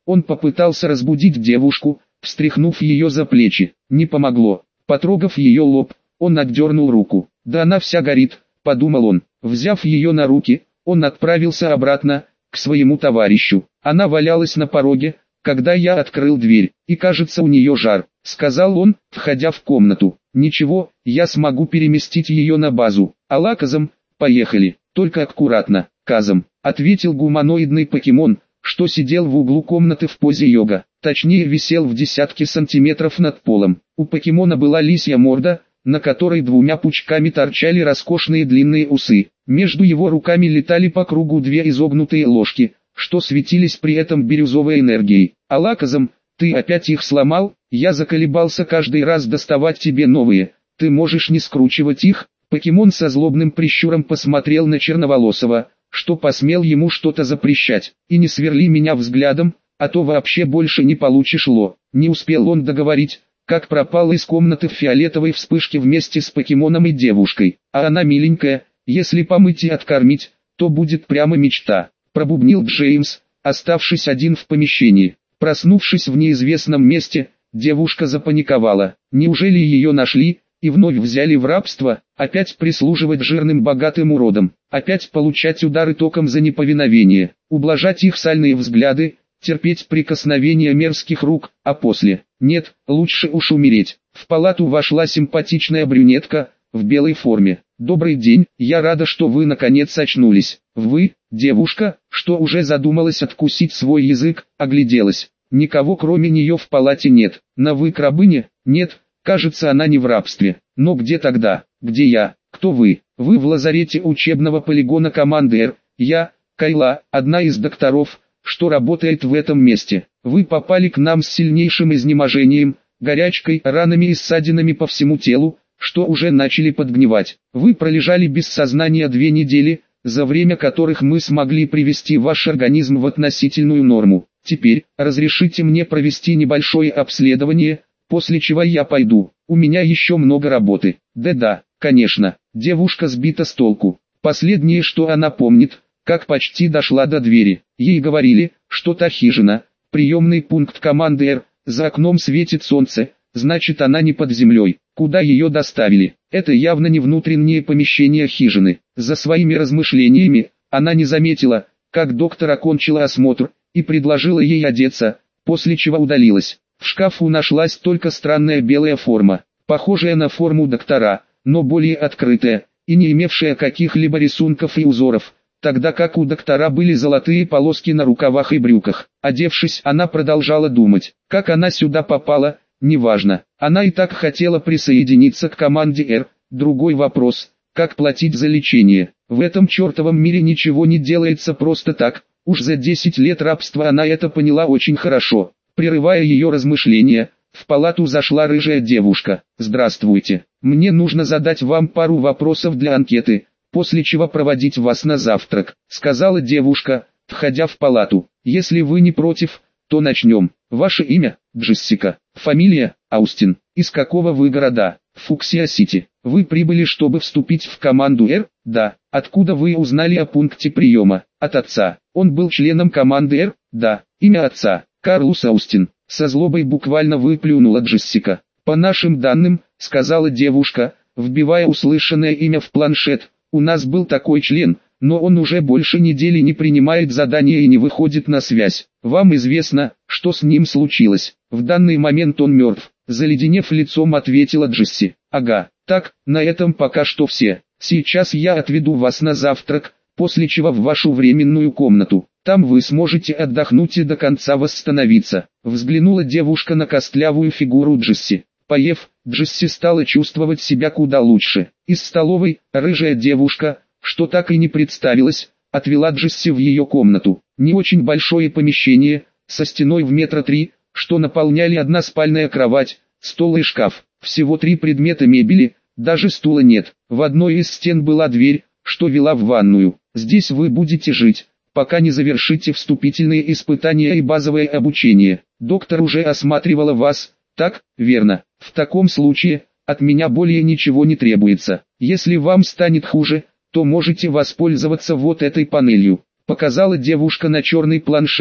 Он попытался разбудить девушку, встряхнув ее за плечи. Не помогло. Потрогав ее лоб, он отдернул руку. «Да она вся горит», — подумал он. Взяв ее на руки, он отправился обратно, к своему товарищу. Она валялась на пороге, когда я открыл дверь, и кажется у нее жар, сказал он, входя в комнату. Ничего, я смогу переместить ее на базу. Алаказом, поехали, только аккуратно. Казом, ответил гуманоидный покемон, что сидел в углу комнаты в позе йога, точнее висел в десятке сантиметров над полом. У покемона была лисья морда, на которой двумя пучками торчали роскошные длинные усы. Между его руками летали по кругу две изогнутые ложки, что светились при этом бирюзовой энергией. Алаказом, ты опять их сломал? Я заколебался каждый раз доставать тебе новые. Ты можешь не скручивать их? Покемон со злобным прищуром посмотрел на Черноволосого, что посмел ему что-то запрещать. И не сверли меня взглядом, а то вообще больше не получишь ло. Не успел он договорить, как пропал из комнаты в фиолетовой вспышке вместе с покемоном и девушкой. А она миленькая, если помыть и откормить, то будет прямо мечта, пробубнил Джеймс, оставшись один в помещении. Проснувшись в неизвестном месте, девушка запаниковала. Неужели ее нашли и вновь взяли в рабство? Опять прислуживать жирным богатым уродам, опять получать удары током за неповиновение, ублажать их сальные взгляды, терпеть прикосновения мерзких рук, а после, нет, лучше уж умереть. В палату вошла симпатичная брюнетка, в белой форме. «Добрый день, я рада, что вы наконец очнулись. Вы, девушка, что уже задумалась откусить свой язык, огляделась. Никого кроме нее в палате нет. На вы к рабыне? Нет, кажется она не в рабстве. Но где тогда? Где я? Кто вы? Вы в лазарете учебного полигона команды Р. Я, Кайла, одна из докторов, что работает в этом месте. Вы попали к нам с сильнейшим изнеможением, горячкой, ранами и ссадинами по всему телу, что уже начали подгнивать. Вы пролежали без сознания 2 недели, за время которых мы смогли привести ваш организм в относительную норму. Теперь, разрешите мне провести небольшое обследование, после чего я пойду. У меня еще много работы. Да, конечно. Девушка сбита с толку. Последнее, что она помнит, как почти дошла до двери. Ей говорили, что та хижина, приемный пункт команды Р, за окном светит солнце, значит она не под землей. Куда ее доставили? Это явно не внутреннее помещение хижины. За своими размышлениями, она не заметила, как доктор окончила осмотр, и предложила ей одеться, после чего удалилась. В шкафу нашлась только странная белая форма, похожая на форму доктора, но более открытая, и не имевшая каких-либо рисунков и узоров, тогда как у доктора были золотые полоски на рукавах и брюках. Одевшись, она продолжала думать, как она сюда попала. Неважно, она и так хотела присоединиться к команде Р. Другой вопрос, как платить за лечение. В этом чертовом мире ничего не делается просто так, уж за 10 лет рабства она это поняла очень хорошо. Прерывая ее размышления, в палату зашла рыжая девушка. «Здравствуйте, мне нужно задать вам пару вопросов для анкеты, после чего проводить вас на завтрак», сказала девушка, входя в палату. «Если вы не против, то начнем. Ваше имя? Джессика. Фамилия? Аустин. Из какого вы города? Фуксия-Сити. Вы прибыли, чтобы вступить в команду Р? Да. Откуда вы узнали о пункте приема? От отца. Он был членом команды Р? Да. Имя отца? Карлус Аустин. Со злобой буквально выплюнула Джессика. По нашим данным, сказала девушка, вбивая услышанное имя в планшет, у нас был такой член, но он уже больше недели не принимает задания и не выходит на связь. Вам известно, что с ним случилось? В данный момент он мертв. Заледенев лицом, ответила Джесси. Ага, так, на этом пока что все. Сейчас я отведу вас на завтрак, после чего в вашу временную комнату. Там вы сможете отдохнуть и до конца восстановиться. Взглянула девушка на костлявую фигуру Джесси. Поев, Джесси стала чувствовать себя куда лучше. Из столовой, рыжая девушка, что так и не представилась, отвела Джесси в ее комнату. Не очень большое помещение, со стеной в 3 метра, что наполняли одна спальная кровать, стол и шкаф. Всего 3 предмета мебели, даже стула нет. В одной из стен была дверь, что вела в ванную. Здесь вы будете жить, пока не завершите вступительные испытания и базовое обучение. Доктор уже осматривала вас, так, верно. В таком случае, от меня более ничего не требуется. Если вам станет хуже, то можете воспользоваться вот этой панелью. Показала девушка на черный планшет,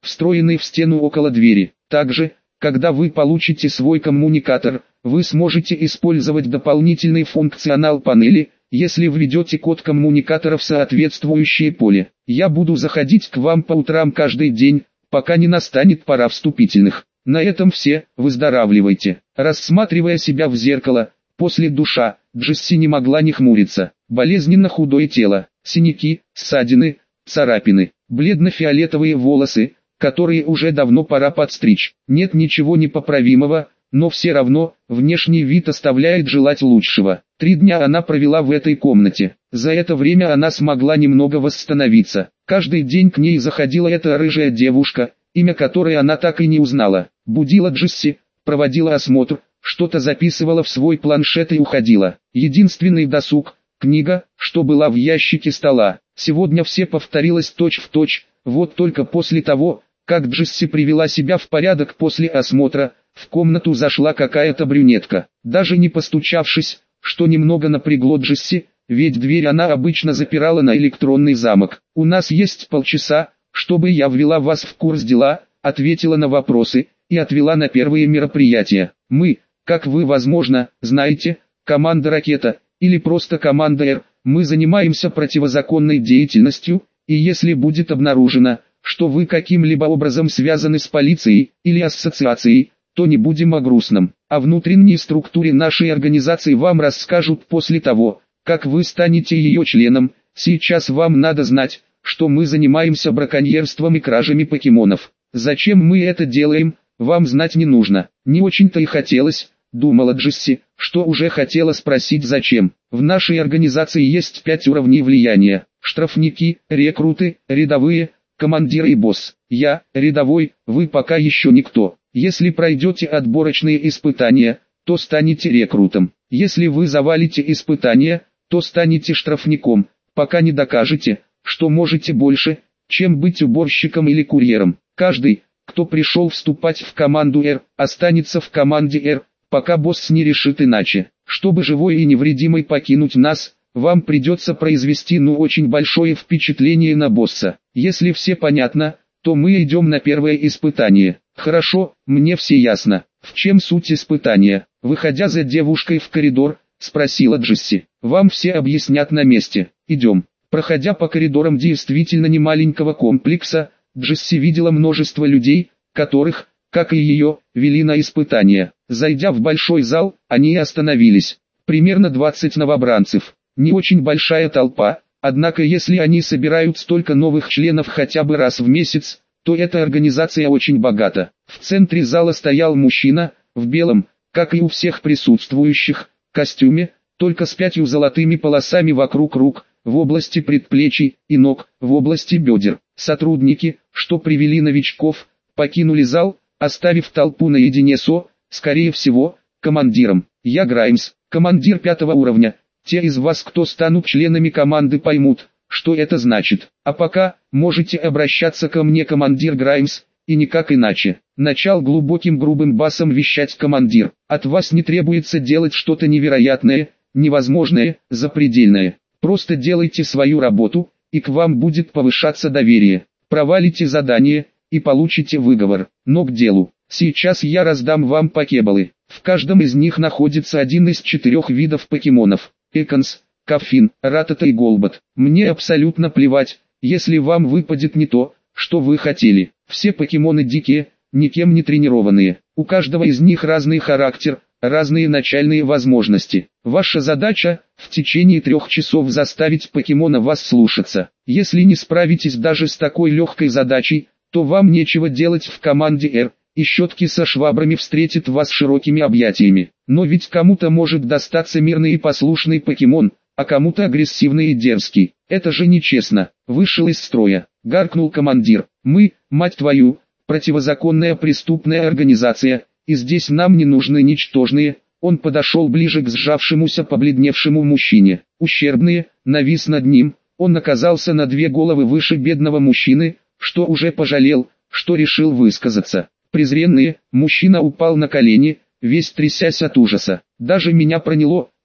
встроенный в стену около двери. Также, когда вы получите свой коммуникатор, вы сможете использовать дополнительный функционал панели, если введете код коммуникатора в соответствующее поле. Я буду заходить к вам по утрам каждый день, пока не настанет пора вступительных. На этом все, выздоравливайте. Рассматривая себя в зеркало, после душа, Джесси не могла не хмуриться. Болезненно худое тело, синяки, ссадины, царапины, бледно-фиолетовые волосы, которые уже давно пора подстричь. Нет ничего непоправимого, но все равно, внешний вид оставляет желать лучшего. 3 дня она провела в этой комнате. За это время она смогла немного восстановиться. Каждый день к ней заходила эта рыжая девушка, имя которой она так и не узнала. Будила Джесси, проводила осмотр, что-то записывала в свой планшет и уходила. Единственный досуг – книга, что была в ящике стола. Сегодня все повторилось точь-в-точь, вот только после того, как Джесси привела себя в порядок после осмотра, в комнату зашла какая-то брюнетка. Даже не постучавшись, что немного напрягло Джесси, ведь дверь она обычно запирала на электронный замок. «У нас есть полчаса, чтобы я ввела вас в курс дела», ответила на вопросы и отвела на первые мероприятия. «Мы, как вы, возможно, знаете, команда «Ракета» или просто команда «Р», мы занимаемся противозаконной деятельностью, и если будет обнаружено, что вы каким-либо образом связаны с полицией или ассоциацией, то не будем о грустном. О внутренней структуре нашей организации вам расскажут после того, как вы станете ее членом. Сейчас вам надо знать, что мы занимаемся браконьерством и кражами покемонов. Зачем мы это делаем, вам знать не нужно. Не очень-то и хотелось, думала Джесси, что уже хотела спросить зачем. В нашей организации есть 5 уровней влияния. Штрафники, рекруты, рядовые, командиры и босс. Я, рядовой, вы пока еще никто. Если пройдете отборочные испытания, то станете рекрутом. Если вы завалите испытания, то станете штрафником, пока не докажете, что можете больше, чем быть уборщиком или курьером. Каждый, кто пришел вступать в команду R, останется в команде R, пока босс не решит иначе. Чтобы живой и невредимой покинуть нас, вам придется произвести очень большое впечатление на босса. Если все понятно, то мы идем на первое испытание. Хорошо, мне все ясно. В чем суть испытания? Выходя за девушкой в коридор, спросила Джесси. Вам все объяснят на месте. Идем. Проходя по коридорам действительно немаленького комплекса, Джесси видела множество людей, которых, как и ее, вели на испытания. Зайдя в большой зал, они остановились. Примерно 20 новобранцев. Не очень большая толпа, однако если они собирают столько новых членов хотя бы раз в месяц, то эта организация очень богата. В центре зала стоял мужчина, в белом, как и у всех присутствующих, костюме, только с 5 золотыми полосами вокруг рук, в области предплечий и ног, в области бедер. Сотрудники, что привели новичков, покинули зал, оставив толпу наедине со, скорее всего, командиром. Я Граймс, командир 5 уровня. Те из вас, кто станут членами команды, поймут, что это значит. А пока, можете обращаться ко мне, командир Граймс, и никак иначе. Начал глубоким грубым басом вещать командир. От вас не требуется делать что-то невероятное, невозможное, запредельное. Просто делайте свою работу, и к вам будет повышаться доверие. Провалите задание, и получите выговор. Но к делу. Сейчас я раздам вам покеболы. В каждом из них находится один из 4 видов покемонов. Эконс, Кафин, Ратата и Голбат. Мне абсолютно плевать, если вам выпадет не то, что вы хотели. Все покемоны дикие, никем не тренированные. У каждого из них разный характер, разные начальные возможности. Ваша задача – в течение 3 часов заставить покемона вас слушаться. Если не справитесь даже с такой легкой задачей, то вам нечего делать в команде R, и щетки со швабрами встретят вас широкими объятиями. Но ведь кому-то может достаться мирный и послушный покемон, а кому-то агрессивный и дерзкий. Это же нечестно. Вышел из строя, гаркнул командир. Мы, мать твою, противозаконная преступная организация, и здесь нам не нужны ничтожные. Он подошел ближе к сжавшемуся побледневшему мужчине. Ущербные, навис над ним, он оказался на 2 головы выше бедного мужчины, что уже пожалел, что решил высказаться. Презренные, мужчина упал на колени, весь трясясь от ужаса. Даже меня проняло,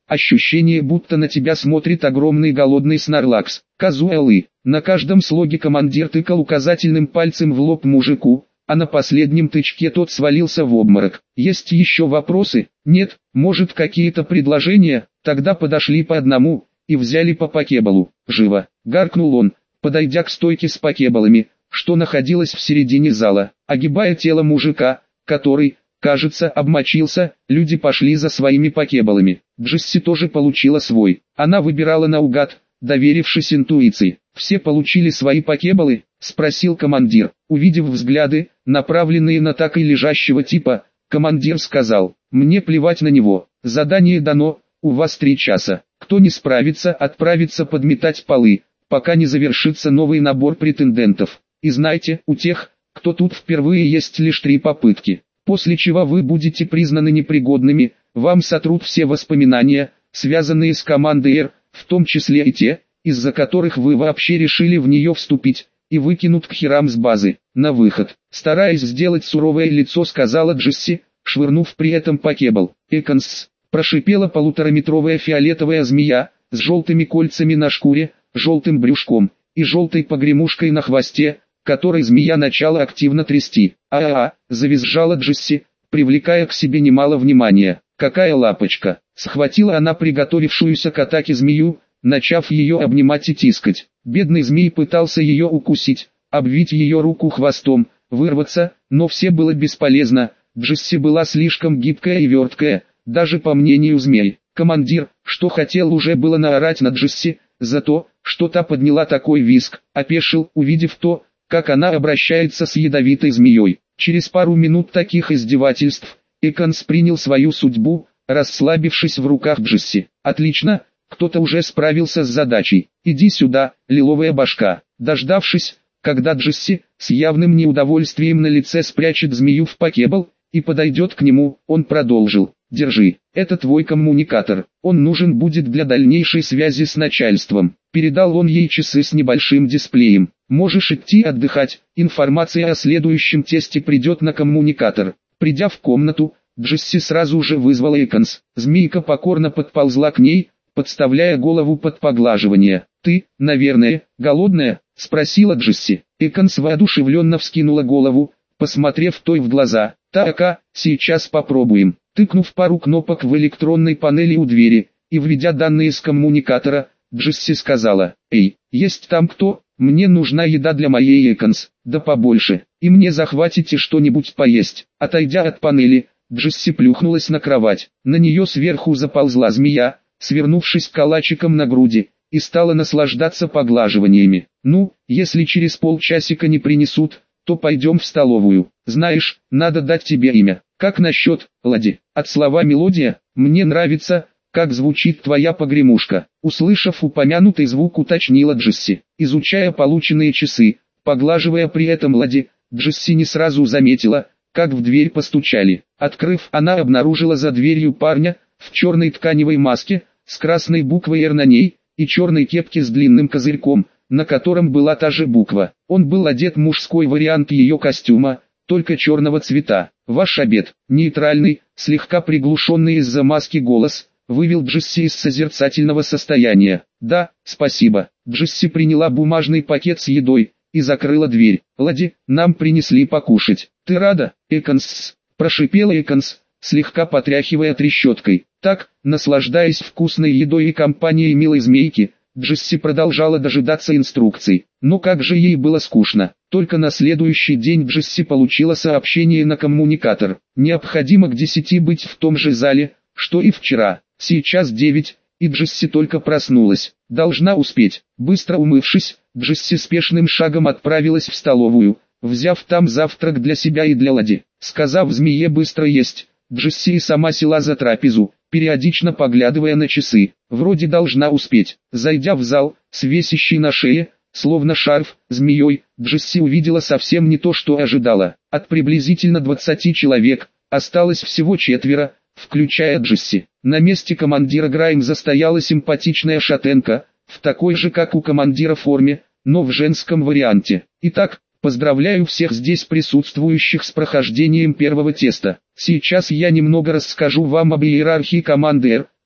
ощущение, будто на тебя смотрит огромный голодный снарлакс. Казуэлы. На каждом слоге командир тыкал указательным пальцем в лоб мужику, а на последнем тычке тот свалился в обморок. Есть еще вопросы? Нет, может какие-то предложения? Тогда подошли по одному и взяли по покебалу. Живо, гаркнул он, подойдя к стойке с покебалами, что находилась в середине зала. Огибая тело мужика, который, кажется, обмочился, люди пошли за своими покебалами. Джесси тоже получила свой. Она выбирала наугад, доверившись интуиции. «Все получили свои покебалы?» — спросил командир. Увидев взгляды, направленные на так и лежащего типа, командир сказал: «Мне плевать на него, задание дано, у вас 3 часа. Кто не справится, отправится подметать полы, пока не завершится новый набор претендентов. И знайте, у тех, кто тут впервые, есть лишь 3 попытки. После чего вы будете признаны непригодными, вам сотрут все воспоминания, связанные с командой R, в том числе и те, из-за которых вы вообще решили в нее вступить, и выкинут к херам с базы. На выход», стараясь сделать суровое лицо, сказала Джесси, швырнув при этом покебал. «Эконс», прошипела полутораметровая фиолетовая змея, с желтыми кольцами на шкуре, желтым брюшком и желтой погремушкой на хвосте, которой змея начала активно трясти. Завизжала Джесси, привлекая к себе немало внимания. «Какая лапочка!» Схватила она приготовившуюся к атаке змею, начав ее обнимать и тискать. Бедный змей пытался ее укусить, обвить ее руку хвостом, вырваться, но все было бесполезно. Джесси была слишком гибкая и верткая, даже по мнению змей. Командир, что хотел уже было наорать на Джесси, за то, что та подняла такой визг, опешил, увидев то, как она обращается с ядовитой змеей. Через пару минут таких издевательств, Эконс принял свою судьбу, расслабившись в руках Джесси. «Отлично, кто-то уже справился с задачей. Иди сюда, лиловая башка». Дождавшись, когда Джесси, с явным неудовольствием на лице, спрячет змею в покебал и подойдет к нему, он продолжил: «Держи, это твой коммуникатор, он нужен будет для дальнейшей связи с начальством». Передал он ей часы с небольшим дисплеем. «Можешь идти отдыхать, информация о следующем тесте придет на коммуникатор». Придя в комнату, Джесси сразу же вызвала Эконс. Змейка покорно подползла к ней, подставляя голову под поглаживание. «Ты, наверное, голодная?» — спросила Джесси. Эконс воодушевленно вскинула голову, посмотрев той в глаза. «Так, сейчас попробуем». Тыкнув пару кнопок в электронной панели у двери и введя данные с коммуникатора, Джесси сказала: «Эй, есть там кто? Мне нужна еда для моей Эконс, да побольше, и мне захватите что-нибудь поесть». Отойдя от панели, Джесси плюхнулась на кровать. На нее сверху заползла змея, свернувшись калачиком на груди, и стала наслаждаться поглаживаниями. «Ну, если через полчасика не принесут, то пойдем в столовую. Знаешь, надо дать тебе имя. Как насчет Лади?» От слова «мелодия» мне нравится, как звучит твоя погремушка. Услышав упомянутый звук, уточнила Джесси. Изучая полученные часы, поглаживая при этом Лади, Джесси не сразу заметила, как в дверь постучали. Открыв, она обнаружила за дверью парня, в черной тканевой маске, с красной буквой «Р» на ней, и черной кепке с длинным козырьком, на котором была та же буква. Он был одет в мужской вариант ее костюма, только черного цвета. «Ваш обед». Нейтральный, слегка приглушенный из-за маски голос вывел Джесси из созерцательного состояния. «Да, спасибо». Джесси приняла бумажный пакет с едой и закрыла дверь. «Лади, нам принесли покушать. Ты рада, Эконс?» – прошипела Эконс, слегка потряхивая трещоткой. Так, наслаждаясь вкусной едой и компанией милой змейки, Джесси продолжала дожидаться инструкций. Но как же ей было скучно. Только на следующий день Джесси получила сообщение на коммуникатор. «Необходимо к 10 быть в том же зале, что и вчера». Сейчас 9, и Джесси только проснулась. Должна успеть. Быстро умывшись, Джесси спешным шагом отправилась в столовую, взяв там завтрак для себя и для Лади. Сказав змее быстро есть, Джесси и сама села за трапезу, периодично поглядывая на часы. Вроде должна успеть. Зайдя в зал, с висящей на шее, словно шарф, змеей, Джесси увидела совсем не то, что ожидала. От приблизительно 20 человек, осталось всего 4, включая Джесси. На месте командира Граймза стояла симпатичная шатенка, в такой же как у командира форме, но в женском варианте. Итак, поздравляю всех здесь присутствующих с прохождением первого теста. Сейчас я немного расскажу вам об иерархии команды R,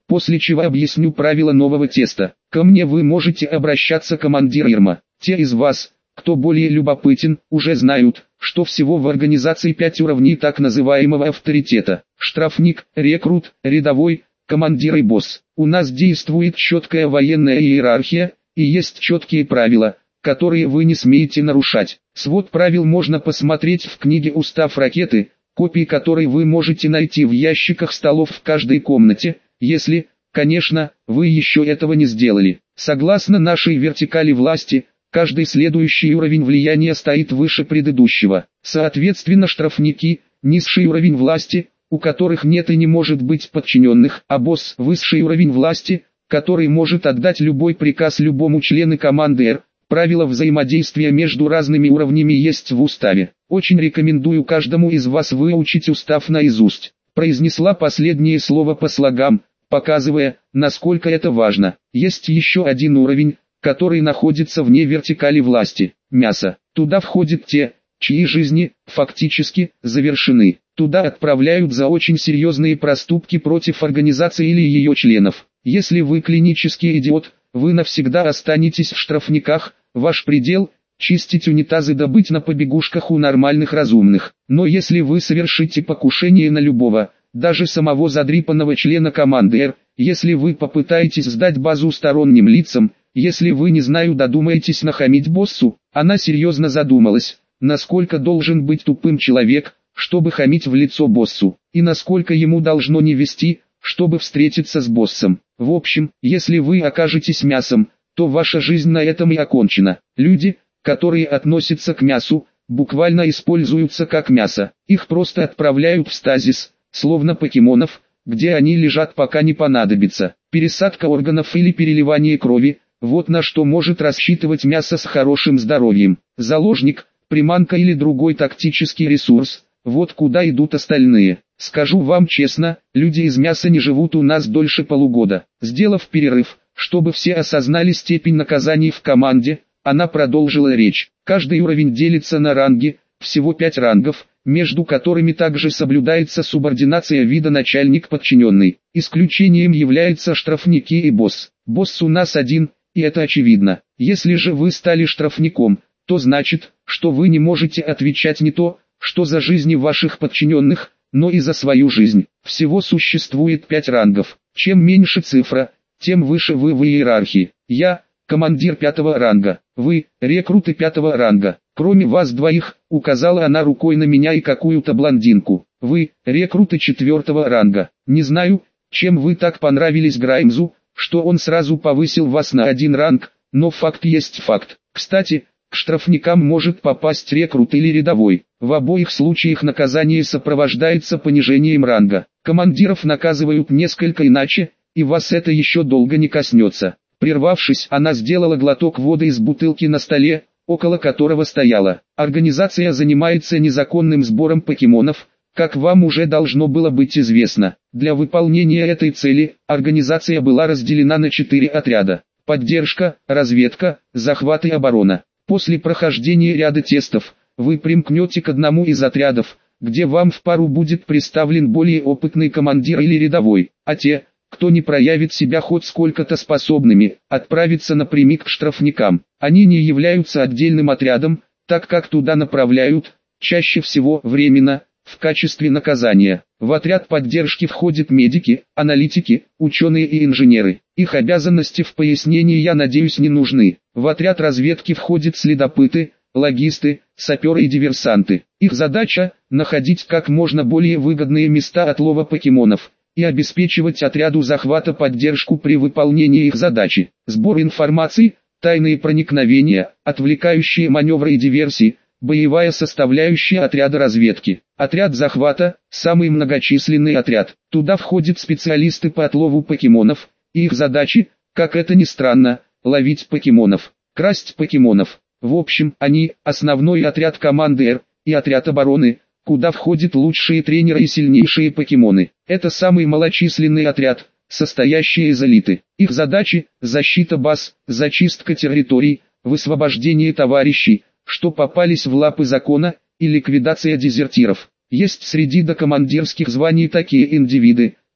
после чего объясню правила нового теста. Ко мне вы можете обращаться, командир Ирма. Те из вас, кто более любопытен, уже знают, что всего в организации 5 уровней так называемого авторитета. Штрафник, рекрут, рядовой, командир и босс. У нас действует четкая военная иерархия, и есть четкие правила, которые вы не смеете нарушать. Свод правил можно посмотреть в книге «Устав ракеты», копии которой вы можете найти в ящиках столов в каждой комнате, если, конечно, вы еще этого не сделали. Согласно нашей вертикали власти, каждый следующий уровень влияния стоит выше предыдущего. Соответственно, штрафники – низший уровень власти, у которых нет и не может быть подчиненных, а босс – высший уровень власти, который может отдать любой приказ любому члену команды R. Правила взаимодействия между разными уровнями есть в уставе. Очень рекомендую каждому из вас выучить устав наизусть. Произнесла последнее слово по слогам, показывая, насколько это важно. Есть еще один уровень, который находится вне вертикали власти. Мясо. Туда входят те, чьи жизни, фактически, завершены. Туда отправляют за очень серьезные проступки против организации или ее членов. Если вы клинический идиот, вы навсегда останетесь в штрафниках. Ваш предел – чистить унитазы да быть на побегушках у нормальных разумных. Но если вы совершите покушение на любого, даже самого задрипанного члена команды R, если вы попытаетесь сдать базу сторонним лицам, если вы не знаю додумаетесь нахамить боссу, она серьезно задумалась, насколько должен быть тупым человек, чтобы хамить в лицо боссу, и насколько ему должно не вести, чтобы встретиться с боссом. В общем, если вы окажетесь мясом, то ваша жизнь на этом и окончена. Люди, которые относятся к мясу, буквально используются как мясо. Их просто отправляют в стазис, словно покемонов, где они лежат пока не понадобится. Пересадка органов или переливание крови – вот на что может рассчитывать мясо с хорошим здоровьем. Заложник, приманка или другой тактический ресурс – вот куда идут остальные. Скажу вам честно, люди из мяса не живут у нас дольше полугода. Сделав перерыв, чтобы все осознали степень наказаний в команде, она продолжила речь. Каждый уровень делится на ранги, всего 5 рангов, между которыми также соблюдается субординация вида начальник-подчиненный. Исключением являются штрафники и босс. Босс у нас один, и это очевидно. Если же вы стали штрафником, то значит, что вы не можете отвечать не то, что за жизни ваших подчиненных, но и за свою жизнь. Всего существует 5 рангов. Чем меньше цифра, тем выше вы в иерархии. Я – командир 5-го ранга, вы – рекруты 5-го ранга. Кроме вас двоих, указала она рукой на меня и какую-то блондинку. Вы – рекруты 4-го ранга. Не знаю, чем вы так понравились Граймзу, что он сразу повысил вас на 1 ранг, но факт есть факт. Кстати, к штрафникам может попасть рекрут или рядовой. В обоих случаях наказание сопровождается понижением ранга. Командиров наказывают несколько иначе, и вас это еще долго не коснется. Прервавшись, она сделала глоток воды из бутылки на столе, около которого стояла. Организация занимается незаконным сбором покемонов, как вам уже должно было быть известно. Для выполнения этой цели, организация была разделена на 4 отряда. Поддержка, разведка, захват и оборона. После прохождения ряда тестов, вы примкнете к одному из отрядов, где вам в пару будет представлен более опытный командир или рядовой, а те, кто не проявит себя хоть сколько-то способными, отправятся напрямик к штрафникам. Они не являются отдельным отрядом, так как туда направляют, чаще всего временно, в качестве наказания. В отряд поддержки входят медики, аналитики, ученые и инженеры. Их обязанности в пояснении, я надеюсь, не нужны. В отряд разведки входят следопыты, логисты, саперы и диверсанты. Их задача – находить как можно более выгодные места отлова покемонов и обеспечивать отряду захвата поддержку при выполнении их задачи. Сбор информации, тайные проникновения, отвлекающие маневры и диверсии, боевая составляющая отряда разведки. Отряд захвата – самый многочисленный отряд. Туда входят специалисты по отлову покемонов, и их задачи, как это ни странно, ловить покемонов, красть покемонов. В общем, они – основной отряд команды R, и отряд обороны, куда входят лучшие тренеры и сильнейшие покемоны. Это самый малочисленный отряд, состоящий из элиты. Их задачи – защита баз, зачистка территорий, высвобождение товарищей, что попались в лапы закона, и ликвидация дезертиров. Есть среди докомандирских званий такие индивиды,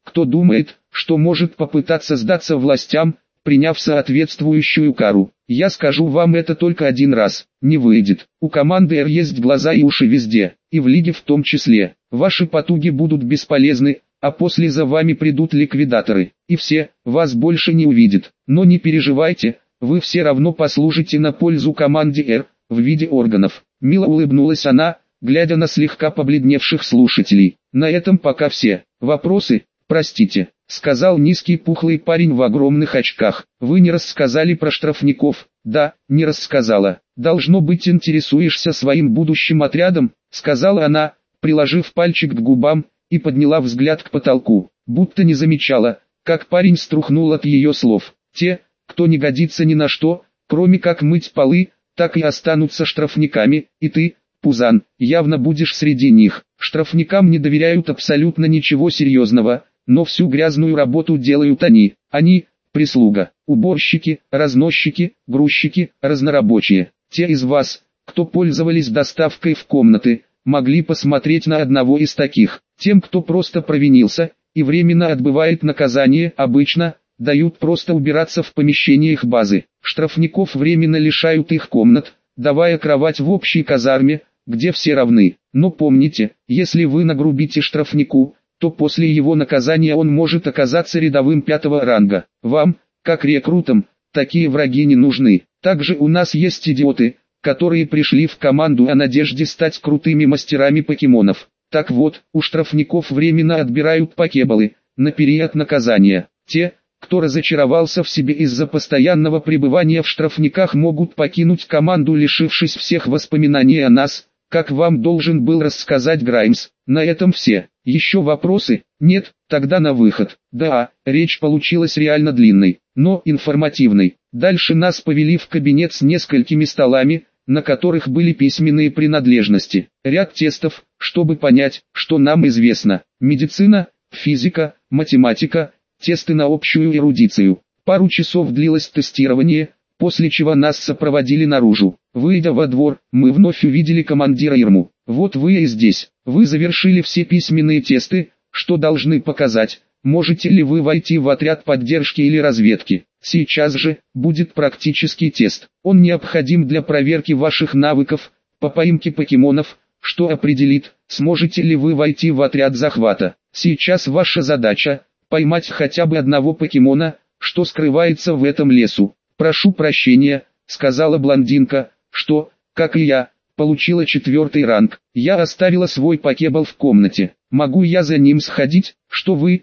кто думает, что может попытаться сдаться властям, приняв соответствующую кару. Я скажу вам это только один раз, не выйдет. У команды R есть глаза и уши везде, и в лиге в том числе. Ваши потуги будут бесполезны, а после за вами придут ликвидаторы, и все, вас больше не увидят. Но не переживайте, вы все равно послужите на пользу команде R, в виде органов. Мило улыбнулась она, глядя на слегка побледневших слушателей. На этом пока все. Вопросы? Простите, сказал низкий пухлый парень в огромных очках. Вы не рассказали про штрафников? Да, не рассказала. Должно быть, интересуешься своим будущим отрядом, сказала она, приложив пальчик к губам, и подняла взгляд к потолку, будто не замечала, как парень струхнул от ее слов. Те, кто не годится ни на что, кроме как мыть полы, так и останутся штрафниками, и ты, Пузан, явно будешь среди них. Штрафникам не доверяют абсолютно ничего серьезного, но всю грязную работу делают они. Они – прислуга, уборщики, разносчики, грузчики, разнорабочие. Те из вас, кто пользовались доставкой в комнаты, могли посмотреть на одного из таких. Тем, кто просто провинился и временно отбывает наказание, обычно дают просто убираться в помещениях базы. Штрафников временно лишают их комнат, давая кровать в общей казарме, где все равны. Но помните, если вы нагрубите штрафнику, то после его наказания он может оказаться рядовым 5-го ранга. Вам, как рекрутам, такие враги не нужны. Также у нас есть идиоты, которые пришли в команду о надежде стать крутыми мастерами покемонов. Так вот, у штрафников временно отбирают покеболы, на период наказания. Те, кто разочаровался в себе из-за постоянного пребывания в штрафниках, могут покинуть команду, лишившись всех воспоминаний о нас, как вам должен был рассказать Граймс. На этом все. Еще вопросы? Нет? Тогда на выход. Да, речь получилась реально длинной, но информативной. Дальше нас повели в кабинет с несколькими столами, на которых были письменные принадлежности. Ряд тестов, чтобы понять, что нам известно. Медицина, физика, математика, тесты на общую эрудицию. Пару часов длилось тестирование, после чего нас сопроводили наружу. Выйдя во двор, мы вновь увидели командира Ирму. Вот вы и здесь. Вы завершили все письменные тесты, что должны показать, можете ли вы войти в отряд поддержки или разведки. Сейчас же будет практический тест. Он необходим для проверки ваших навыков по поимке покемонов, что определит, сможете ли вы войти в отряд захвата. Сейчас ваша задача – поймать хотя бы одного покемона, что скрывается в этом лесу. «Прошу прощения», – сказала блондинка, что, как и я, получила 4-й ранг. Я оставила свой покебол в комнате. Могу я за ним сходить? Что вы?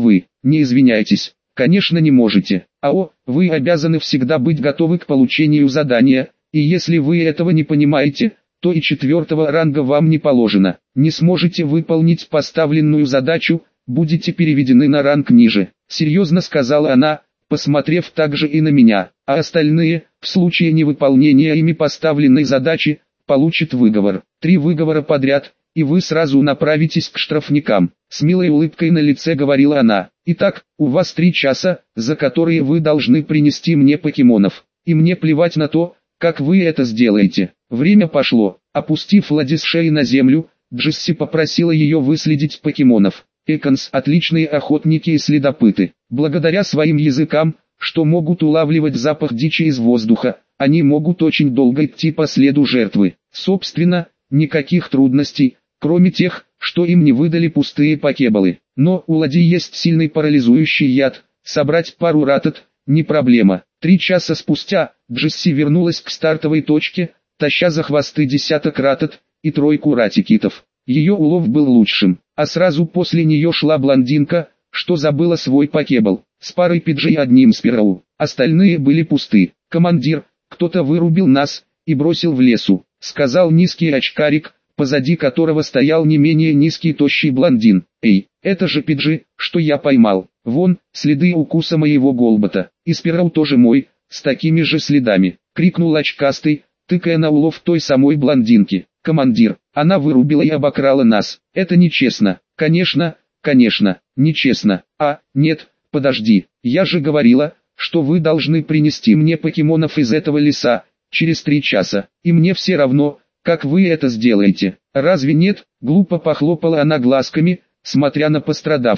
Не извиняйтесь. Конечно, не можете. Вы обязаны всегда быть готовы к получению задания, и если вы этого не понимаете, то и 4-го ранга вам не положено. Не сможете выполнить поставленную задачу, будете переведены на ранг ниже. Серьезно сказала она, посмотрев также и на меня. А остальные, в случае невыполнения ими поставленной задачи, получат выговор. 3 выговора подряд, и вы сразу направитесь к штрафникам. С милой улыбкой на лице говорила она. Итак, у вас 3 часа, за которые вы должны принести мне покемонов. И мне плевать на то, как вы это сделаете. Время пошло. Опустив Ладисшей на землю, Джесси попросила ее выследить покемонов. Эконс – отличные охотники и следопыты. Благодаря своим языкам, что могут улавливать запах дичи из воздуха, они могут очень долго идти по следу жертвы. Собственно, никаких трудностей, кроме тех, что им не выдали пустые покеболы. Но у ладьи есть сильный парализующий яд, собрать пару ратат – не проблема. 3 часа спустя, Джесси вернулась к стартовой точке, таща за хвосты 10 ратат и 3 ратикитов. Ее улов был лучшим, а сразу после нее шла блондинка, что забыла свой покебол, с парой Пиджи и одним Спироу. Остальные были пусты. «Командир, кто-то вырубил нас и бросил в лесу», — сказал низкий очкарик, позади которого стоял не менее низкий тощий блондин. «Эй, это же Пиджи, что я поймал. Вон, следы укуса моего голбота. И Спироу тоже мой, с такими же следами», — крикнул очкастый, тыкая на улов той самой блондинки. «Командир, она вырубила и обокрала нас. Это нечестно». «Конечно, нечестно. Нет, подожди, я же говорила, что вы должны принести мне покемонов из этого леса, через 3 часа, и мне все равно, как вы это сделаете. Разве нет?» Глупо похлопала она глазками, смотря на пострадавших.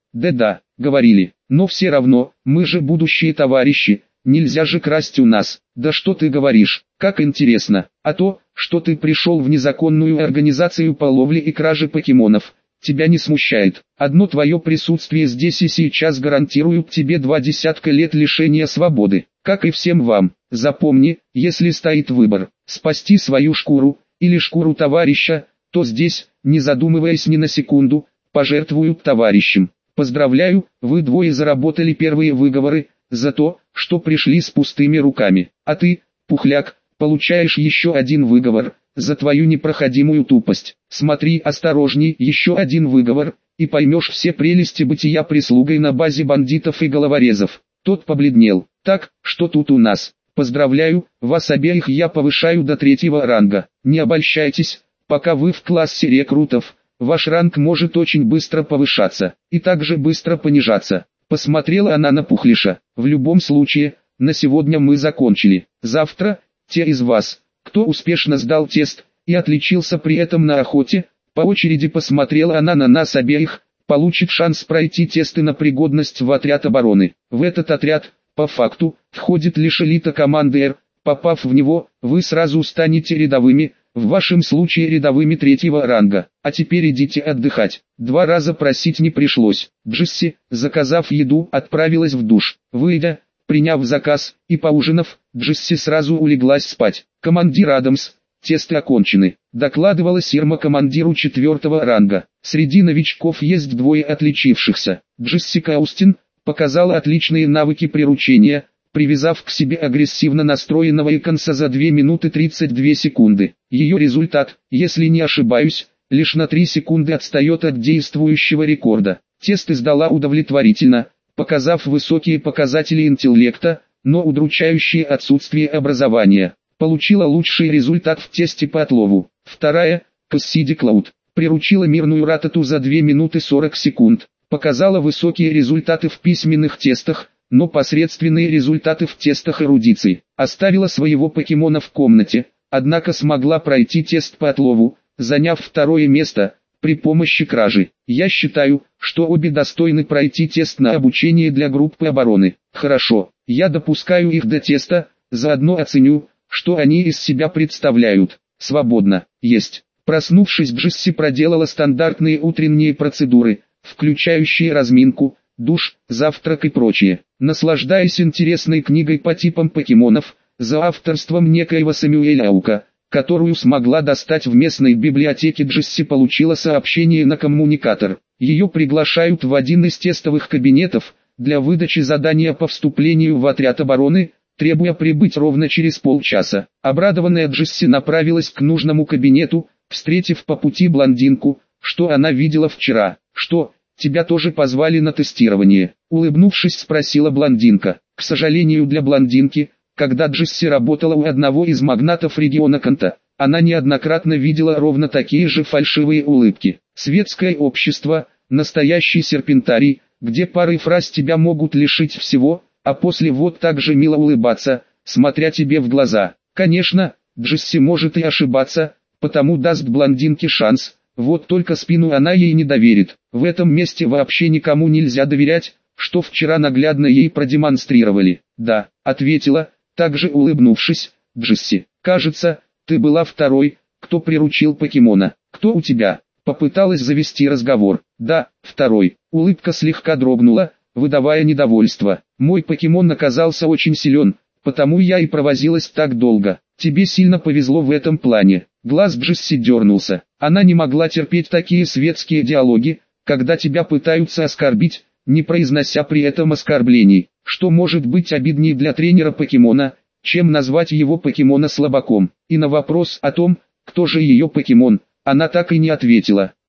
Да-да, говорили, но все равно, мы же будущие товарищи, нельзя же красть у нас. Да что ты говоришь, как интересно. А то, что ты пришел в незаконную организацию по ловле и краже покемонов, тебя не смущает. Одно твое присутствие здесь и сейчас гарантирует тебе 20 лет лишения свободы. Как и всем вам, запомни, если стоит выбор, спасти свою шкуру, или шкуру товарища, то здесь, не задумываясь ни на секунду, пожертвуют товарищем. Поздравляю, вы двое заработали первые выговоры, за то, что пришли с пустыми руками. А ты, Пухляк, получаешь еще один выговор, за твою непроходимую тупость. Смотри осторожней, еще один выговор, и поймешь все прелести бытия прислугой на базе бандитов и головорезов. Тот побледнел. Так, что тут у нас? Поздравляю, вас обеих я повышаю до 3-го ранга. Не обольщайтесь, пока вы в классе рекрутов, ваш ранг может очень быстро повышаться, и также быстро понижаться. Посмотрела она на Пухлиша. В любом случае, на сегодня мы закончили. Завтра, те из вас, кто успешно сдал тест и отличился при этом на охоте, по очереди посмотрела она на нас обеих, получит шанс пройти тесты на пригодность в отряд обороны. В этот отряд, по факту, входит лишь элита команды Р. Попав в него, вы сразу станете рядовыми, в вашем случае рядовыми 3-го ранга. А теперь идите отдыхать. 2 раза просить не пришлось. Джесси, заказав еду, отправилась в душ. Выйдя, приняв заказ и поужинав, Джесси сразу улеглась спать. Командир Адамс, тесты окончены, докладывала Сирма командиру 4-го ранга. Среди новичков есть 2 отличившихся. Джессика Аустин показала отличные навыки приручения, привязав к себе агрессивно настроенного Иконса за 2 минуты 32 секунды. Ее результат, если не ошибаюсь, лишь на 3 секунды отстает от действующего рекорда. Тесты сдала удовлетворительно, показав высокие показатели интеллекта, но удручающее отсутствие образования. Получила лучший результат в тесте по отлову. Вторая, Кассиди Клауд, приручила мирную Ратату за 2 минуты 40 секунд. Показала высокие результаты в письменных тестах, но посредственные результаты в тестах эрудиции. Оставила своего покемона в комнате, однако смогла пройти тест по отлову, заняв 2-е место, при помощи кражи. Я считаю, что обе достойны пройти тест на обучение для группы обороны. Хорошо, я допускаю их до теста, заодно оценю, что они из себя представляют. Свободно. Есть. Проснувшись, Джесси проделала стандартные утренние процедуры, включающие разминку, душ, завтрак и прочее. Наслаждаясь интересной книгой по типам покемонов, за авторством некоего Сэмюэля Аука, которую смогла достать в местной библиотеке, Джесси получила сообщение на коммуникатор. Ее приглашают в один из тестовых кабинетов, для выдачи задания по вступлению в отряд обороны, требуя прибыть ровно через полчаса. Обрадованная Джесси направилась к нужному кабинету, встретив по пути блондинку, что она видела вчера. «Что, тебя тоже позвали на тестирование?» Улыбнувшись, спросила блондинка. К сожалению для блондинки, когда Джесси работала у одного из магнатов региона Канта, она неоднократно видела ровно такие же фальшивые улыбки. Светское общество, настоящий серпентарий, где парой фраз тебя могут лишить всего, а после вот так же мило улыбаться, смотря тебе в глаза. Конечно, Джесси может и ошибаться, потому даст блондинке шанс, вот только спину она ей не доверит. В этом месте вообще никому нельзя доверять, что вчера наглядно ей продемонстрировали. «Да», — ответила, также улыбнувшись, Джесси. «Кажется, ты была второй, кто приручил покемона. Кто у тебя?» Попыталась завести разговор. «Да, второй». Улыбка слегка дрогнула, выдавая недовольство. «Мой покемон оказался очень силен, потому я и провозилась так долго. Тебе сильно повезло в этом плане». Глаз Джесси дернулся. Она не могла терпеть такие светские диалоги, когда тебя пытаются оскорбить, не произнося при этом оскорблений. Что может быть обиднее для тренера покемона, чем назвать его покемона слабаком? И на вопрос о том, кто же ее покемон, она так и не ответила.